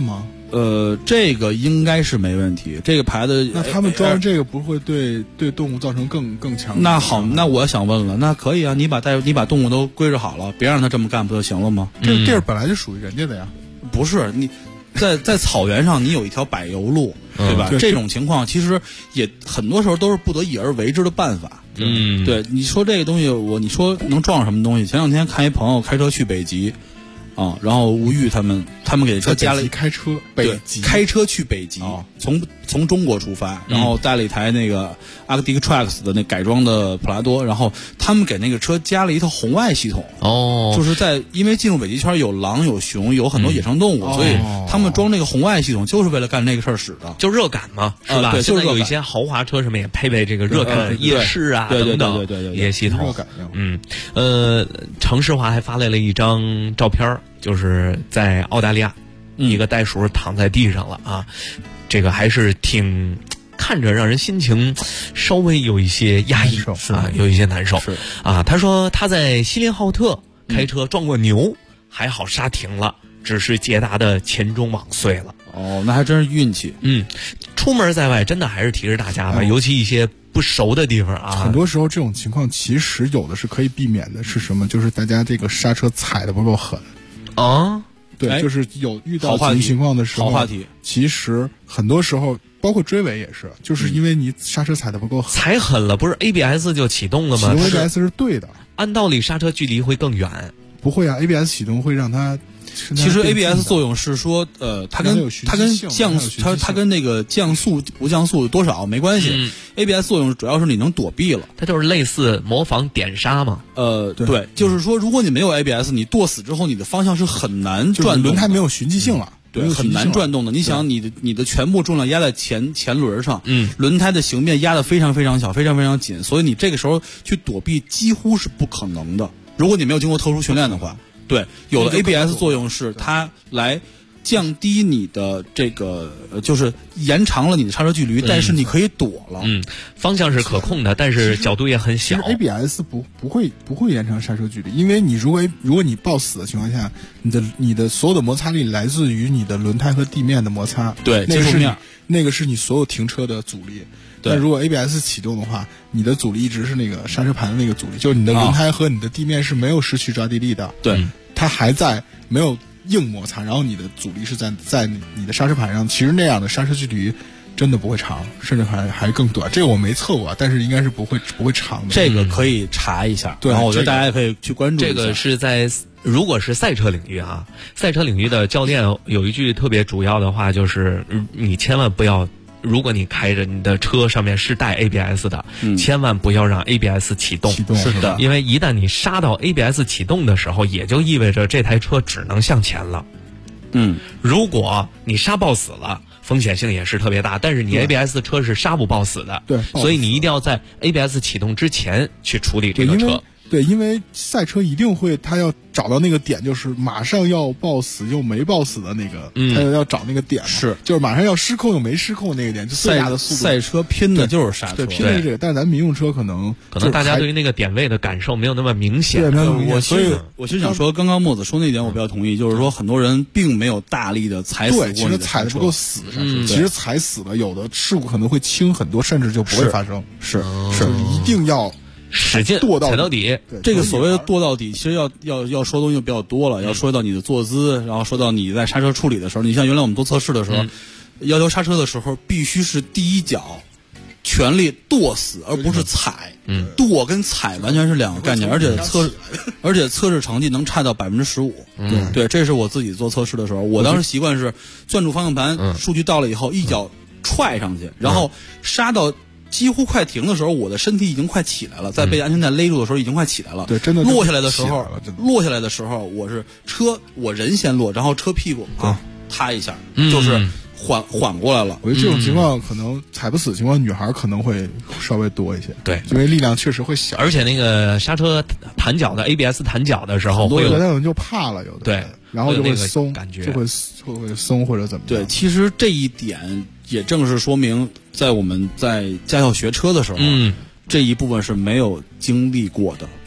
这个应该是没问题。这个牌子， 那他们装上这个不会对动物造成更强？ 那好，那我想问了，那可以啊，你把动物都归置好了，别让他这么干不就行了吗？ 这地儿本来就属于人家的呀。 不是你在草原上，你有一条柏油路，对吧？这种情况其实也很多时候都是不得已而为之的办法。对，你说这个东西，你说能撞上什么东西？前两天看一朋友开车去北极。然后吴玉他们给车加了开车去北极，从中国出发，然后带了一台那个 Arctic Trax 的那改装的普拉多，然后他们给那个车加了一套红外系统。就是因为进入北极圈有狼有熊有很多野生动物，所以他们装这个红外系统就是为了干这个事儿使的， 就热感嘛，是吧？ 对， 现在有一些豪华车上面也配备这个热感夜视啊等等一些系统。程世华还发来了一张照片，就是在澳大利亚，一个袋鼠躺在地上了啊，这个还是挺看着让人心情稍微有一些压抑啊，有一些难受啊。他说他在锡林浩特开车撞过牛，还好刹停了，只是捷达的前中网碎了。 那还真是运气。 出门在外真的还是提示大家吧，尤其一些不熟的地方啊， 很多时候这种情况其实有的是可以避免的。是什么？就是大家这个刹车踩的不够狠啊。对，就是有遇到这种情况的时候， 好话题。 其实很多时候，包括追尾也是，就是因为你刹车踩的不够狠， 踩狠了，不是 ABS 就启动了吗？ 启动 ABS 是对的， 按道理刹车距离会更远。 不会啊 ，ABS 启动会让它。 其实 ABS 作用是说，它跟那个降速不降速多少没关系。ABS 作用主要是你能躲避了， 它就是类似模仿点刹嘛。 对，就是说，如果你没有 ABS，你舵死之后，你的方向是很难转动， 轮胎没有循迹性了， 对，很难转动的。你想，你的全部重量压在前轮上，轮胎的形面压得非常非常小，非常非常紧，所以你这个时候去躲避几乎是不可能的。如果你没有经过特殊训练的话。对，有了 ABS 作用是它来降低你的这个，就是延长了你的刹车距离，但是你可以躲了。 方向是可控的，但是角度也很小。 其实 ABS 不会延长刹车距离，因为你如果你抱死的情况下，你的所有的摩擦力来自于你的轮胎和地面的摩擦。 对， 那个是你所有停车的阻力。但如果 ABS 启动的话，你的阻力一直是那个刹车盘的那个阻力，就是你的轮胎和你的地面是没有失去抓地力的。 对， 它还在没有硬摩擦，然后你的阻力是在你的刹车盘上。其实那样的刹车距离真的不会长，甚至还更短。这个我没测过，但是应该是不会长的。 这个可以查一下， 对， 然后我觉得大家也可以去关注一下。 这个是如果是赛车领域啊，赛车领域的教练有一句特别主要的话，就是你千万不要。如果你开着你的车上面是带 ABS 的，千万不要让 ABS 启动。 是的， 因为一旦你刹到 ABS 启动的时候，也就意味着这台车只能向前了。如果你刹抱死了，风险性也是特别大，但是你 ABS 车是刹不抱死的。 对， 所以你一定要在 ABS 启动之前去处理这个车。 对，因为赛车一定会，他要找到那个点，就是马上要抱死又没抱死的那个，他要找那个点，就是马上要失控又没失控的那个点，就最大的速度。 赛车拼的就是刹车， 对，拼的是这个。但是咱民用车可能大家对于那个点位的感受没有那么明显。 所以我就想说，刚刚墨子说那点我比较同意，就是说很多人并没有大力的踩死过。 对，其实踩的不够死，其实踩死了，有的事故可能会轻很多，甚至就不会发生。 是， 一定要。 使劲踩到底， 这个所谓的跺到底，其实要说东西比较多了。要说到你的坐姿，然后说到你在刹车处理的时候，你像原来我们做测试的时候，要求刹车的时候必须是第一脚全力跺死，而不是踩。跺跟踩完全是两个概念，而且测试成绩能差到15%。对，这是我自己做测试的时候，我当时习惯是攥住方向盘，数据到了以后一脚踹上去，然后刹到。几乎快停的时候，我的身体已经快起来了，在被安全带勒住的时候已经快起来了。 对，真的落下来的时候，我是我人先落，然后车屁股踏一下，就是缓过来了。 我觉得这种情况可能踩不死的情况，女孩可能会稍微多一些。 对， 因为力量确实会小， 而且那个刹车弹脚的 ABS 弹脚的时候， 有的人就怕了，有的对， 然后就会松， 感觉就会松或者怎么样。 对，其实这一点也正是说明，在我们在驾校学车的时候，这一部分是没有经历过的。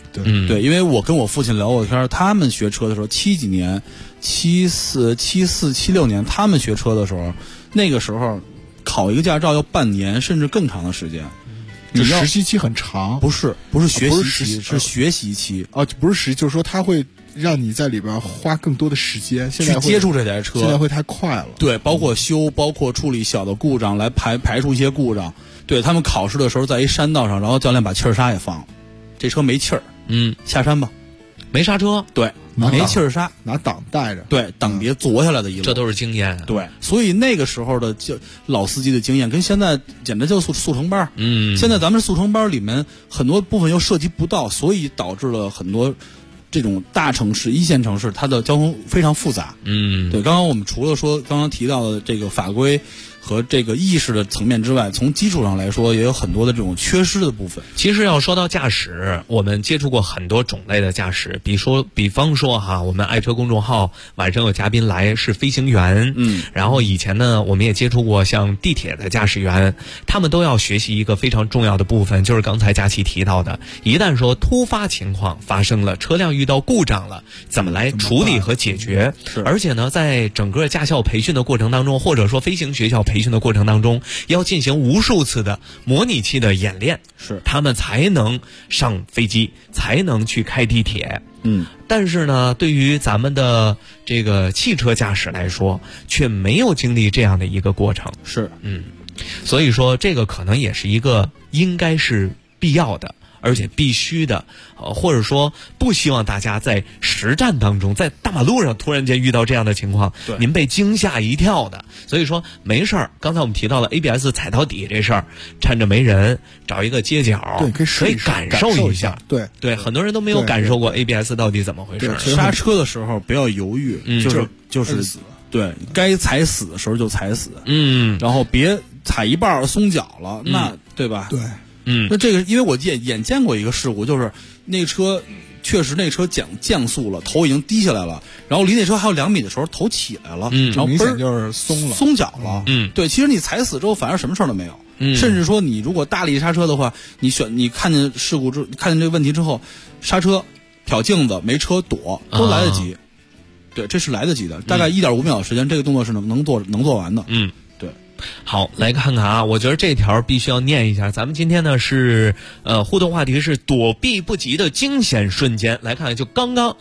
对对，因为我跟我父亲聊过天，他们学车的时候，70几年、74、74、76年，他们学车的时候，那个时候考一个驾照要半年甚至更长的时间。 这实习期很长， 不是学习期，是学习期哦，不是实习，就是说他会让你在里边花更多的时间，现在去接触这台车， 现在会太快了。 对，包括修，包括处理小的故障，来排除一些故障。对，他们考试的时候在一山道上，然后教练把气儿刹也放了，这车没气儿，下山吧， 没刹车， 对，没气儿刹， 拿档带着， 对，档别坐下来的一路， 这都是经验。 对，所以那个时候的老司机的经验跟现在简直就是速成班。现在咱们速成班里面很多部分又涉及不到，所以导致了很多这种大城市、一线城市它的交通非常复杂。对，刚刚我们除了说刚刚提到的这个法规和这个意识的层面之外，从基础上来说也有很多的这种缺失的部分。 其实要说到驾驶，我们接触过很多种类的驾驶，比方说哈，我们爱车公众号晚上有嘉宾来是飞行员，然后以前呢我们也接触过像地铁的驾驶员，他们都要学习一个非常重要的部分，就是刚才佳琪提到的，一旦说突发情况发生了，车辆遇到故障了，怎么来处理和解决。而且呢，在整个驾校培训的过程当中，或者说飞行学校培训的过程当中，要进行无数次的模拟器的演练，他们才能上飞机，才能去开地铁。但是呢，对于咱们的这个汽车驾驶来说，却没有经历这样的一个过程。所以说这个可能也是一个应该是必要的，而且必须的，或者说不希望大家在实战当中，在大马路上突然间遇到这样的情况，您被惊吓一跳的。所以说没事儿，刚才我们提到了 ABS 踩到底这事儿，趁着没人找一个街角，可以感受一下。对，很多人都没有感受过 ABS 到底怎么回事。 刹车的时候不要犹豫，就是对，该踩死的时候就踩死，然后别踩一半松脚了，那对吧？ 对。 那这个，因为我眼见过一个事故，就是那车确实那车降速了，头已经低下来了，然后离那车还有2米的时候头起来了，然后明显就是松脚了。对，其实你踩死之后反而什么事儿都没有，甚至说你如果大力刹车的话，你看见事故看见这个问题之后，刹车、瞟镜子、没车躲都来得及。对，这是来得及的，大概1.5秒的时间，这个动作是能做完的。 好，来看看啊，我觉得这条必须要念一下。咱们今天呢是互动话题是躲避不及的惊险瞬间。来看看，就刚刚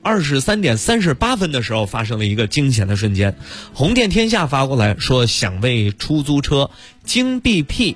23点38分的时候发生了一个惊险的瞬间。红电天下发过来说，想为出租车京 BP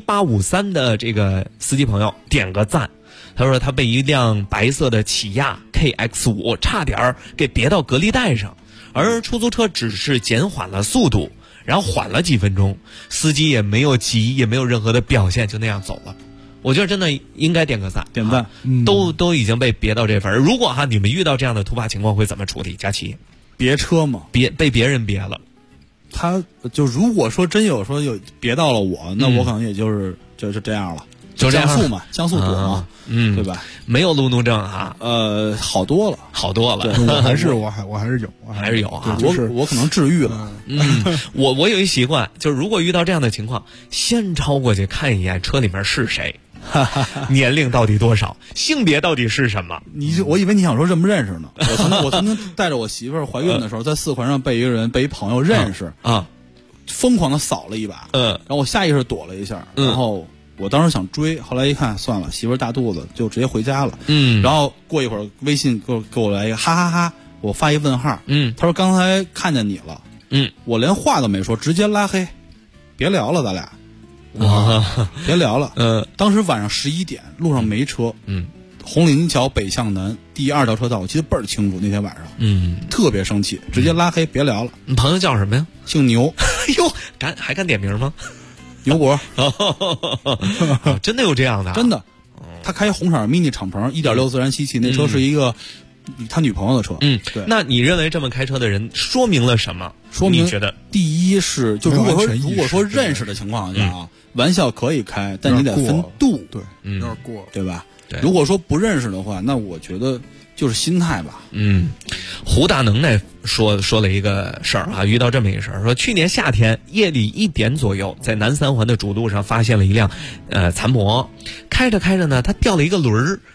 7853的这个司机朋友点个赞。他说他被一辆白色的起亚 KX5 差点给别到隔离带上，而出租车只是减缓了速度，然后缓了几分钟，司机也没有急，也没有任何的表现，就那样走了。我觉得真的应该点个赞， 点赞。 都已经被别到这份儿。如果你们遇到这样的突发情况会怎么处理？佳琪， 别车嘛， 被别人别了。 他就如果说真有别到了我，那我可能也就是这样了。就降速嘛，降速躲嘛，对吧？ 没有路怒症啊， 好多了。 我还是有， 还是有啊。 我可能治愈了。 我有一习惯，就是如果遇到这样的情况，先超过去看一眼车里面是谁，年龄到底多少，性别到底是什么。 我以为你想说认不认识呢。我曾经带着我媳妇儿怀孕的时候，在4环上被一朋友认识疯狂的扫了一把，然后我下意识躲了一下，然后我当时想追，后来一看算了，媳妇儿大肚子，就直接回家了。然后过一会儿微信给我来一个哈哈哈，我发一问号。他说刚才看见你了。我连话都没说，直接拉黑，别聊了，咱俩。别聊了。当时晚上11点，路上没车。红领桥北向南第2条车道，我记得倍儿清楚。那天晚上，特别生气，直接拉黑，别聊了。 你朋友叫什么呀？ 姓牛。 哟，还敢点名吗？ 牛国。 真的有这样的？ 真的。他开红色 mini 敞篷1.6自然吸气，那车是一个他女朋友的车。对。 那你认为这么开车的人说明了什么？ 说明你觉得第一是，就如果说认识的情况下啊，玩笑可以开，但你得分度。 对，有点过， 对吧？如果说不认识的话，那我觉得就是心态吧。 胡大能耐说了一个事儿啊，遇到这么一个事儿，说去年夏天夜里1点左右，在南3环的主路上发现了一辆残模，开着呢，他掉了一个轮儿，差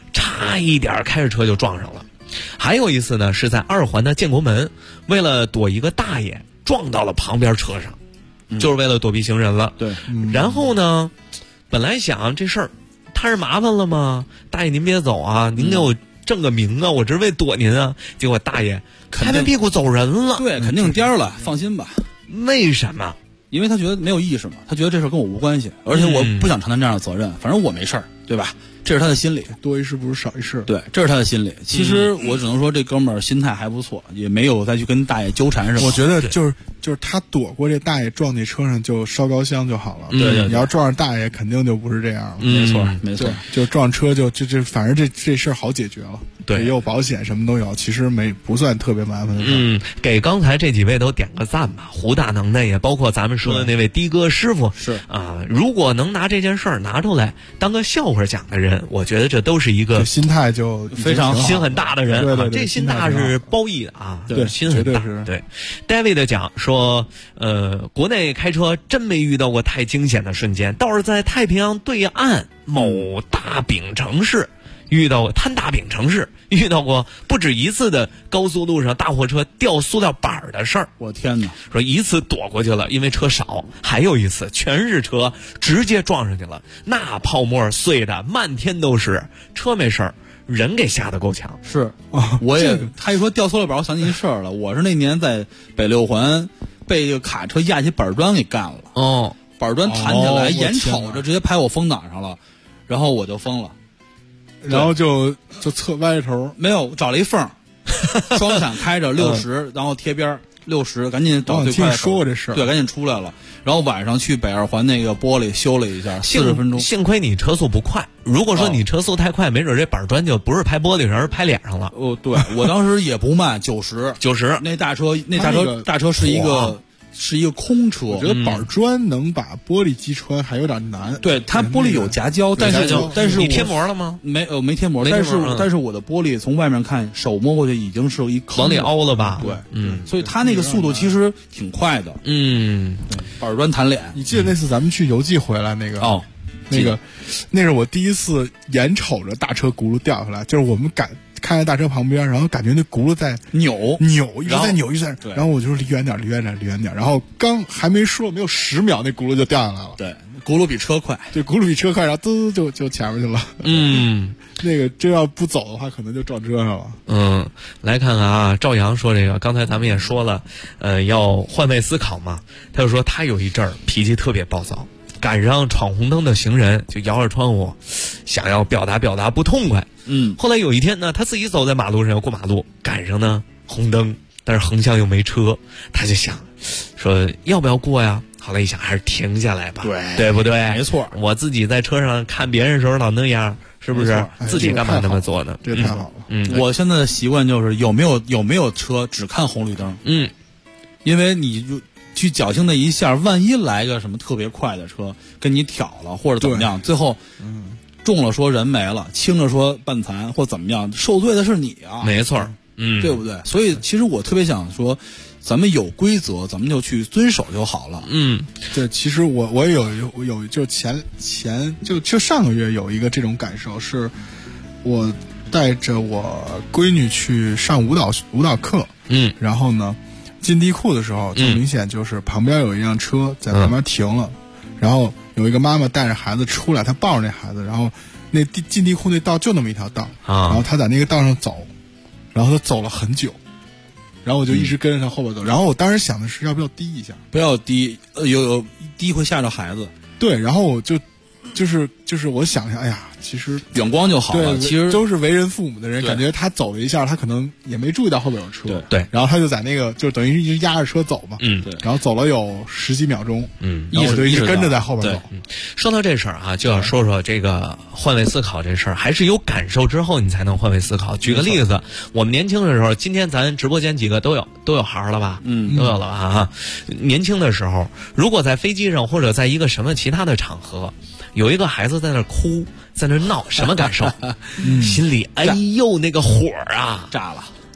啪一点开着车就撞上了。还有一次呢，是在2环的建国门，为了躲一个大爷，撞到了旁边车上，就是为了躲避行人了。 对， 然后呢，本来想这事儿摊上麻烦了吗？大爷您别走啊，您给我正个名啊，我这是为躲您啊。结果大爷拍拍屁股走人了。 对，肯定颠了，放心吧。 为什么？ 因为他觉得没有意识嘛，他觉得这事儿跟我无关系，而且我不想承担这样的责任，反正我没事儿，对吧？这是他的心理， 多一事不如少一事。 对，这是他的心理。其实我只能说这哥们儿心态还不错，也没有再去跟大爷纠缠什么。 我觉得就是他躲过这大爷撞那车上就烧高香就好了。 对， 你要撞上大爷肯定就不是这样了。 没错，没错， 就撞车就反正这事儿好解决了。 对， 也有保险什么都有，其实不算特别麻烦的事儿。 给刚才这几位都点个赞吧，胡大能耐也包括咱们说的那位的哥师傅是啊，如果能拿这件事儿拿出来当个笑话讲的人，我觉得这都是一个心态就非常心很大的人。 对， 这心大是褒义的啊， 对， 心很大。对 ，David 讲说，国内开车真没遇到过太惊险的瞬间，倒是在太平洋对岸某大饼城市。摊大饼城市遇到过不止一次的高速路上大货车掉塑料板的事儿。 我天哪！ 说一次躲过去了，因为车少；还有一次全是车直接撞上去了，那泡沫碎的满天都是，车没事儿，人给吓得够呛。 是，我也他一说掉塑料板，我想起一事儿了。我是那年在北6环被这个卡车压起板砖给干了。 哦， 板砖弹起来，眼瞅着直接拍我风挡上了，然后我就疯了。 然后就侧歪着头， 没有找了一缝，双闪开着60，然后贴边60，赶紧倒最快。 听说过这事儿， 对，赶紧出来了。然后晚上去北2环那个玻璃修了一下，40分钟。 幸亏你车速不快，如果说你车速太快，没准这板砖就不是拍玻璃上，而是拍脸上了。 哦，对，我当时也不慢，90。那大车是一个空车， 我觉得板砖能把玻璃击穿还有点难。 对，它玻璃有夹胶，但是你贴膜了吗？ 没贴膜，但是我的玻璃从外面看，手摸过去已经是一坑， 往里凹了吧？ 对，所以它那个速度其实挺快的。板砖弹脸。 你记得那次咱们去游记回来那个？哦，那是我第一次眼瞅着大车轱辘掉下来，就是我们开在大车旁边，然后感觉那轱辘在扭， 一直在扭，然后我就说离远点，然后刚还没说没有10秒，那轱辘就掉下来了。 对，轱辘比车快， 然后嘚就前面去了。那个真要不走的话，可能就撞车上了。 来看看啊，赵阳说这个，刚才咱们也说了，要换位思考嘛。他就说他有一阵儿脾气特别暴躁，赶上闯红灯的行人就摇着窗户，想要表达不痛快。后来有一天呢，他自己走在马路上要过马路，赶上呢红灯，但是横向又没车，他就想说要不要过呀？后来一想还是停下来吧，对不对？ 没错， 我自己在车上看别人的时候老那样，是不是？自己干嘛那么做呢？ 这太好了。 我现在的习惯就是有没有车只看红绿灯。因为你去侥幸那一下，万一来个什么特别快的车跟你挑了或者怎么样，最后重了说人没了，轻了说半残或怎么样，受罪的是你啊。 没错， 对不对？所以其实我特别想说，咱们有规则，咱们就去遵守就好了。 对，其实我也有就就上个月有一个这种感受，是我带着我闺女去上舞蹈课，然后呢进地库的时候，就明显就是旁边有一辆车在旁边停了，然后有一个妈妈带着孩子出来，她抱着那孩子，然后那进地库那道就那么一条道，然后她在那个道上走，然后她走了很久，然后我就一直跟着她后边走，然后我当时想的是要不要滴一下， 不要滴，有滴会吓着孩子。 对，然后我就是我想想，哎呀，其实远光就好了。 对， 其实都是为人父母的人，感觉他走了一下，他可能也没注意到后边有车， 对， 然后他就在那个就等于一直压着车走嘛， 对， 然后走了有10几秒钟，然后我就一直跟着在后边走。 说到这事儿啊，就要说说这个换位思考这事儿，还是有感受之后你才能换位思考。举个例子，我们年轻的时候，今天咱直播间几个都有孩儿了吧？都有了吧？哈，年轻的时候，如果在飞机上或者在一个什么其他的场合，有一个孩子在那哭，在那闹，什么感受？心里哎呦那个火啊， 炸了。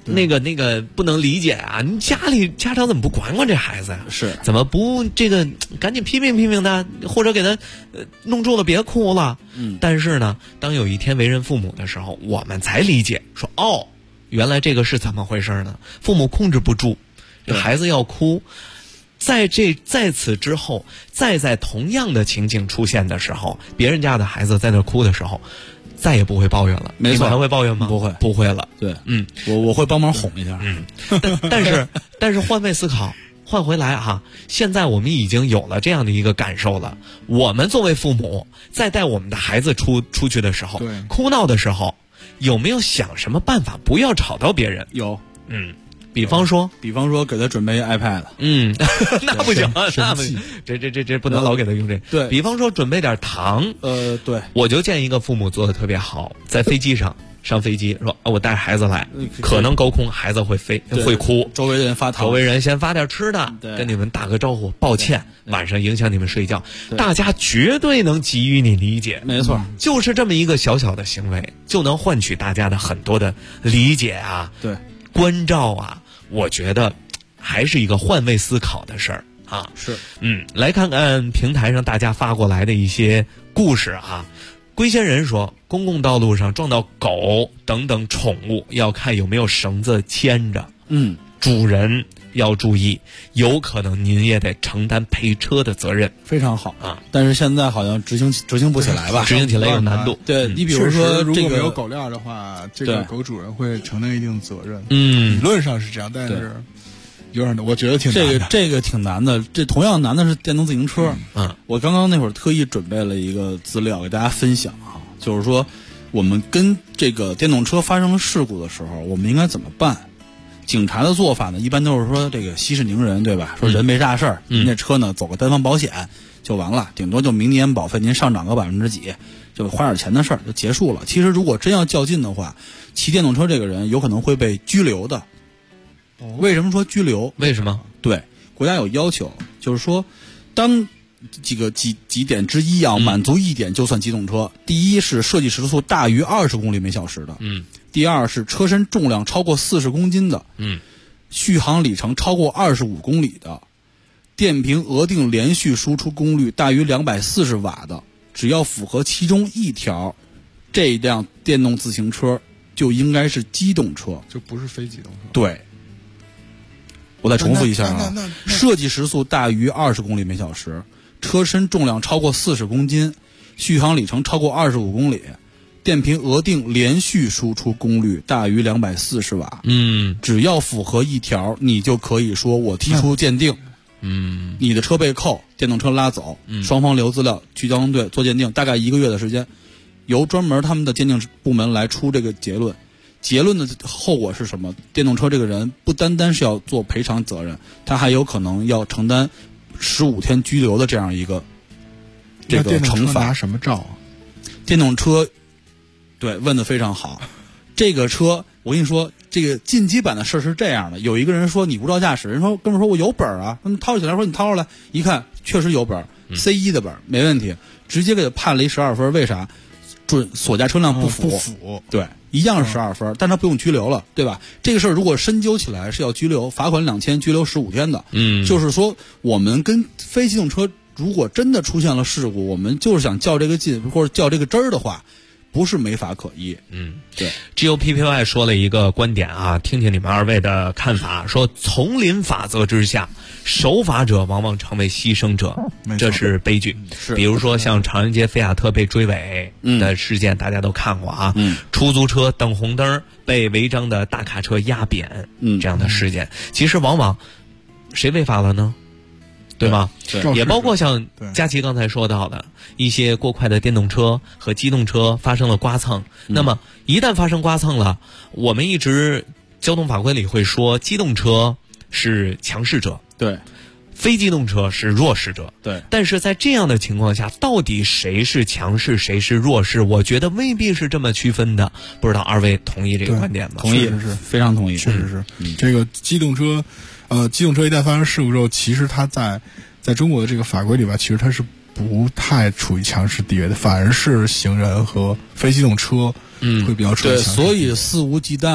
那个不能理解啊！你家长怎么不管管这孩子呀？ 是怎么不这个赶紧批评他，或者给他弄住了别哭了？但是呢，当有一天为人父母的时候，我们才理解说哦，原来这个是怎么回事呢？父母控制不住，这孩子要哭。在此之后，再在同样的情景出现的时候，别人家的孩子在那哭的时候，再也不会抱怨了。 没错， 你们还会抱怨吗？不会了。 对，我会帮忙哄一下。 但是换位思考，换回来哈，现在我们已经有了这样的一个感受了。我们作为父母，在带我们的孩子出去的时候，哭闹的时候，有没有想什么办法不要吵到别人？ 有， 比方说给他准备 iPad， 那不行，那不行，这不能老给他用这。 对， 比方说准备点糖， 对， 我就见一个父母做的特别好，在飞机上上飞机说，我带孩子来，可能高空孩子会哭， 周围人发糖， 周围人先发点吃的，跟你们打个招呼，抱歉，晚上影响你们睡觉，大家绝对能给予你理解， 没错， 就是这么一个小小的行为，就能换取大家的很多的理解啊， 对， 关照啊。我觉得还是一个换位思考的事儿啊。 是， 来看看平台上大家发过来的一些故事啊。龟仙人说，公共道路上撞到狗等等宠物，要看有没有绳子牵着。主人要注意，有可能您也得承担赔车的责任。 非常好啊，但是现在好像执行不起来吧？ 执行起来有难度。 对，你比如说如果没有狗链的话，这个狗主人会承担一定责任。理论上是这样，但是有点我觉得挺难的。 这个挺难的。这同样难的是电动自行车。我刚刚那会儿特意准备了一个资料给大家分享啊，就是说我们跟这个电动车发生了事故的时候，我们应该怎么办？警察的做法呢，一般都是说这个息事宁人，对吧？说人没啥事儿，您这车呢走个单方保险就完了，顶多就明年保费您上涨个%几，就花点钱的事儿就结束了。其实如果真要较劲的话，骑电动车这个人有可能会被拘留的。为什么说拘留？ 为什么？ 对，国家有要求，就是说，当几点之一啊，满足一点就算机动车。第一是设计时速大于20公里每小时的，第二是车身重量超过40公斤的，续航里程超过25公里的，电瓶额定连续输出功率大于240瓦的，只要符合其中一条，这辆电动自行车就应该是机动车， 就不是非机动车。 对。我再重复一下啊，设计时速大于20公里每小时，车身重量超过40公斤，续航里程超过25公里，电瓶额定连续输出功率大于240瓦。只要符合一条，你就可以说我提出鉴定。你的车被扣，电动车拉走，双方留资料去交通队做鉴定，大概1个月的时间，由专门他们的鉴定部门来出这个结论。结论的后果是什么？电动车这个人不单单是要做赔偿责任，他还有可能要承担15天拘留的这样一个这个惩罚。 拿什么照啊？ 电动车，对，问得非常好。这个车，我跟你说，这个进阶版的事是这样的：有一个人说你无照驾驶，人说哥们说我有本啊，掏起来说你掏出来，一看确实有本，C1的本没问题，直接给他判了一12分。为啥？准锁驾车辆不符，对，一样是12分，但他不用拘留了，对吧？这个事儿如果深究起来是要拘留，罚款2000，拘留15天的。就是说我们跟非机动车如果真的出现了事故，我们就是想较这个劲或者较这个真儿的话，不是没法可依。对。 GOPPY 说了一个观点啊，听听你们二位的看法。说丛林法则之下，守法者往往成为牺牲者，这是悲剧。比如说像长安街菲亚特被追尾的事件，大家都看过啊。出租车等红灯被违章的大卡车压扁，这样的事件，其实往往谁违法了呢？对吗？也包括像佳琪刚才说到的一些过快的电动车和机动车发生了刮蹭，那么一旦发生刮蹭了，我们一直交通法规里会说机动车是强势者， 对， 非机动车是弱势者， 对。 但是在这样的情况下，到底谁是强势谁是弱势，我觉得未必是这么区分的。不知道二位同意这个观点吗？ 同意， 是非常同意。 确实是，这个机动车一旦发生事故之后，其实它在中国的这个法规里边，其实它是不太处于强势地位的，反而是行人和非机动车会比较处于强势地位。 对，所以肆无忌惮了。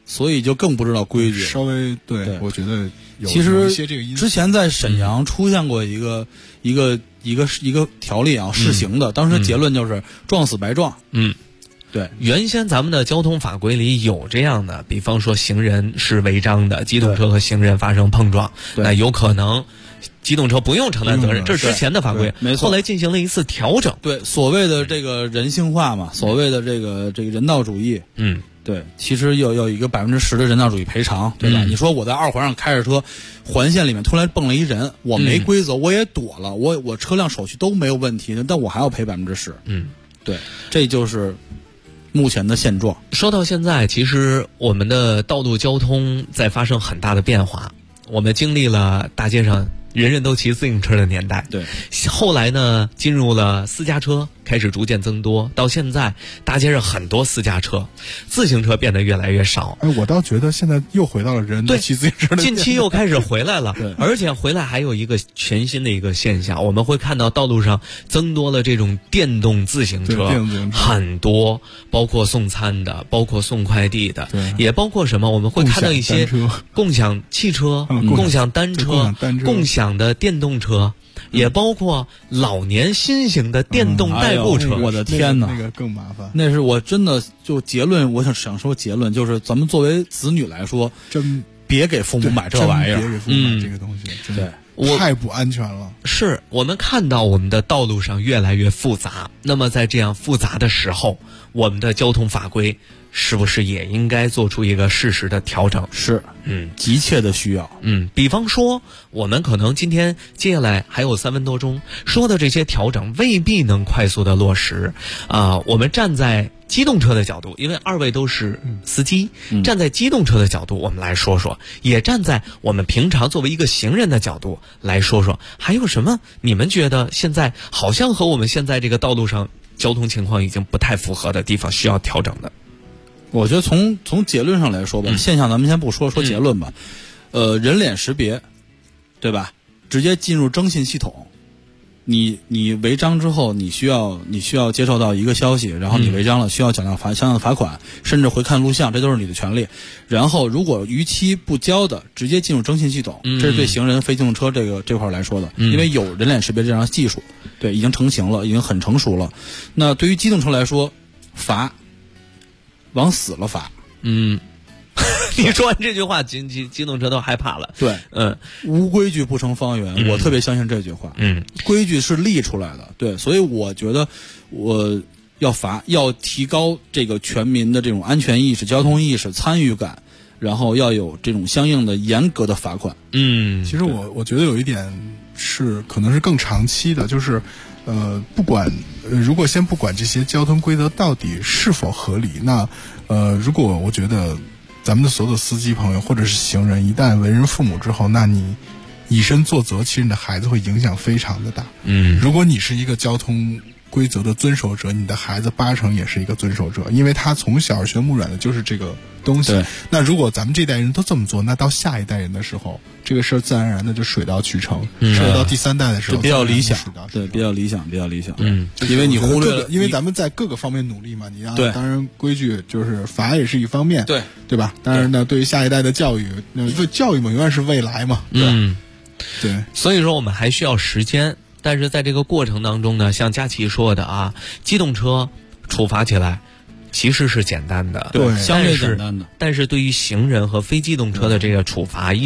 所以就更不知道规矩。 稍微对，我觉得其实有一些这个因素。 之前在沈阳出现过一个条例啊，试行的，当时结论就是撞死白撞。对， 原先咱们的交通法规里有这样的，比方说行人是违章的，机动车和行人发生碰撞，那有可能机动车不用承担责任，这是之前的法规， 没错。 后来进行了一次调整， 对，所谓的这个人性化嘛，所谓的这个人道主义，对，其实有一个10%的人道主义赔偿，对吧？你说我在二环上开着车，环线里面突然蹦了一人，我没规则，我也躲了，我车辆手续都没有问题，但我还要赔10%。对，这就是目前的现状。 说到现在，其实我们的道路交通在发生很大的变化，我们经历了大街上人人都骑自行车的年代， 对， 后来呢进入了私家车开始逐渐增多，到现在大街上很多私家车，自行车变得越来越少。 我倒觉得现在又回到了人都骑自行车的近期又开始回来了。而且回来还有一个全新的一个现象，我们会看到道路上增多了这种电动自行车，很多，包括送餐的，包括送快递的，也包括什么，我们会看到一些共享汽车、共享单车、共享的电动车，也包括老年新型的电动代步车。 我的天哪， 那个更麻烦。 那是我真的就结论，我想说结论就是，咱们作为子女来说， 真别给父母买这玩意儿， 别给父母买这个东西，对，太不安全了。 是我们看到我们的道路上越来越复杂，那么在这样复杂的时候，我们的交通法规是不是也应该做出一个适时的调整？ 是，急切的需要。 比方说，我们可能今天接下来还有3分多钟说的这些调整未必能快速的落实。我们站在机动车的角度，因为二位都是司机，站在机动车的角度，我们来说说，也站在我们平常作为一个行人的角度来说说，还有什么你们觉得现在好像和我们现在这个道路上交通情况已经不太符合的地方需要调整的？ 我觉得从结论上来说吧，现象咱们先不说结论吧。人脸识别，对吧？直接进入征信系统，你违章之后，你需要接受到一个消息，然后你违章了，需要缴纳相应的罚款，甚至回看录像，这都是你的权利。然后如果逾期不交的，直接进入征信系统，这是对行人、非机动车这块来说的，因为有人脸识别这样的技术，对，已经成型了，已经很成熟了。那对于机动车来说，罚。往死了罚， 你说完这句话，机动车都害怕了。 对，无规矩不成方圆，我特别相信这句话。规矩是立出来的，对，所以我觉得我要罚，要提高这个全民的这种安全意识、交通意识、参与感，然后要有这种相应的严格的罚款。 其实我觉得有一点是可能是更长期的，就是不管如果先不管这些交通规则到底是否合理，那如果我觉得咱们的所有的司机朋友或者是行人一旦为人父母之后，那你以身作则，其实你的孩子会影响非常的大。如果你是一个交通规则的遵守者，你的孩子80%也是一个遵守者，因为他从小耳濡目染的就是这个东西。那如果咱们这代人都这么做，那到下一代人的时候，这个事儿自然而然的就水到渠成。到第3代的时候， 比较理想，对，比较理想。因为你忽略了， 因为咱们在各个方面努力嘛。你当然规矩就是罚也是一方面，对吧？当然呢，对于下一代的教育，对教育嘛，永远是未来嘛。对， 所以说我们还需要时间。但是在这个过程当中呢，像佳琪说的机动车处罚起来其实是简单的， 对，相对简单的。 但是对于行人和非机动车的这个处罚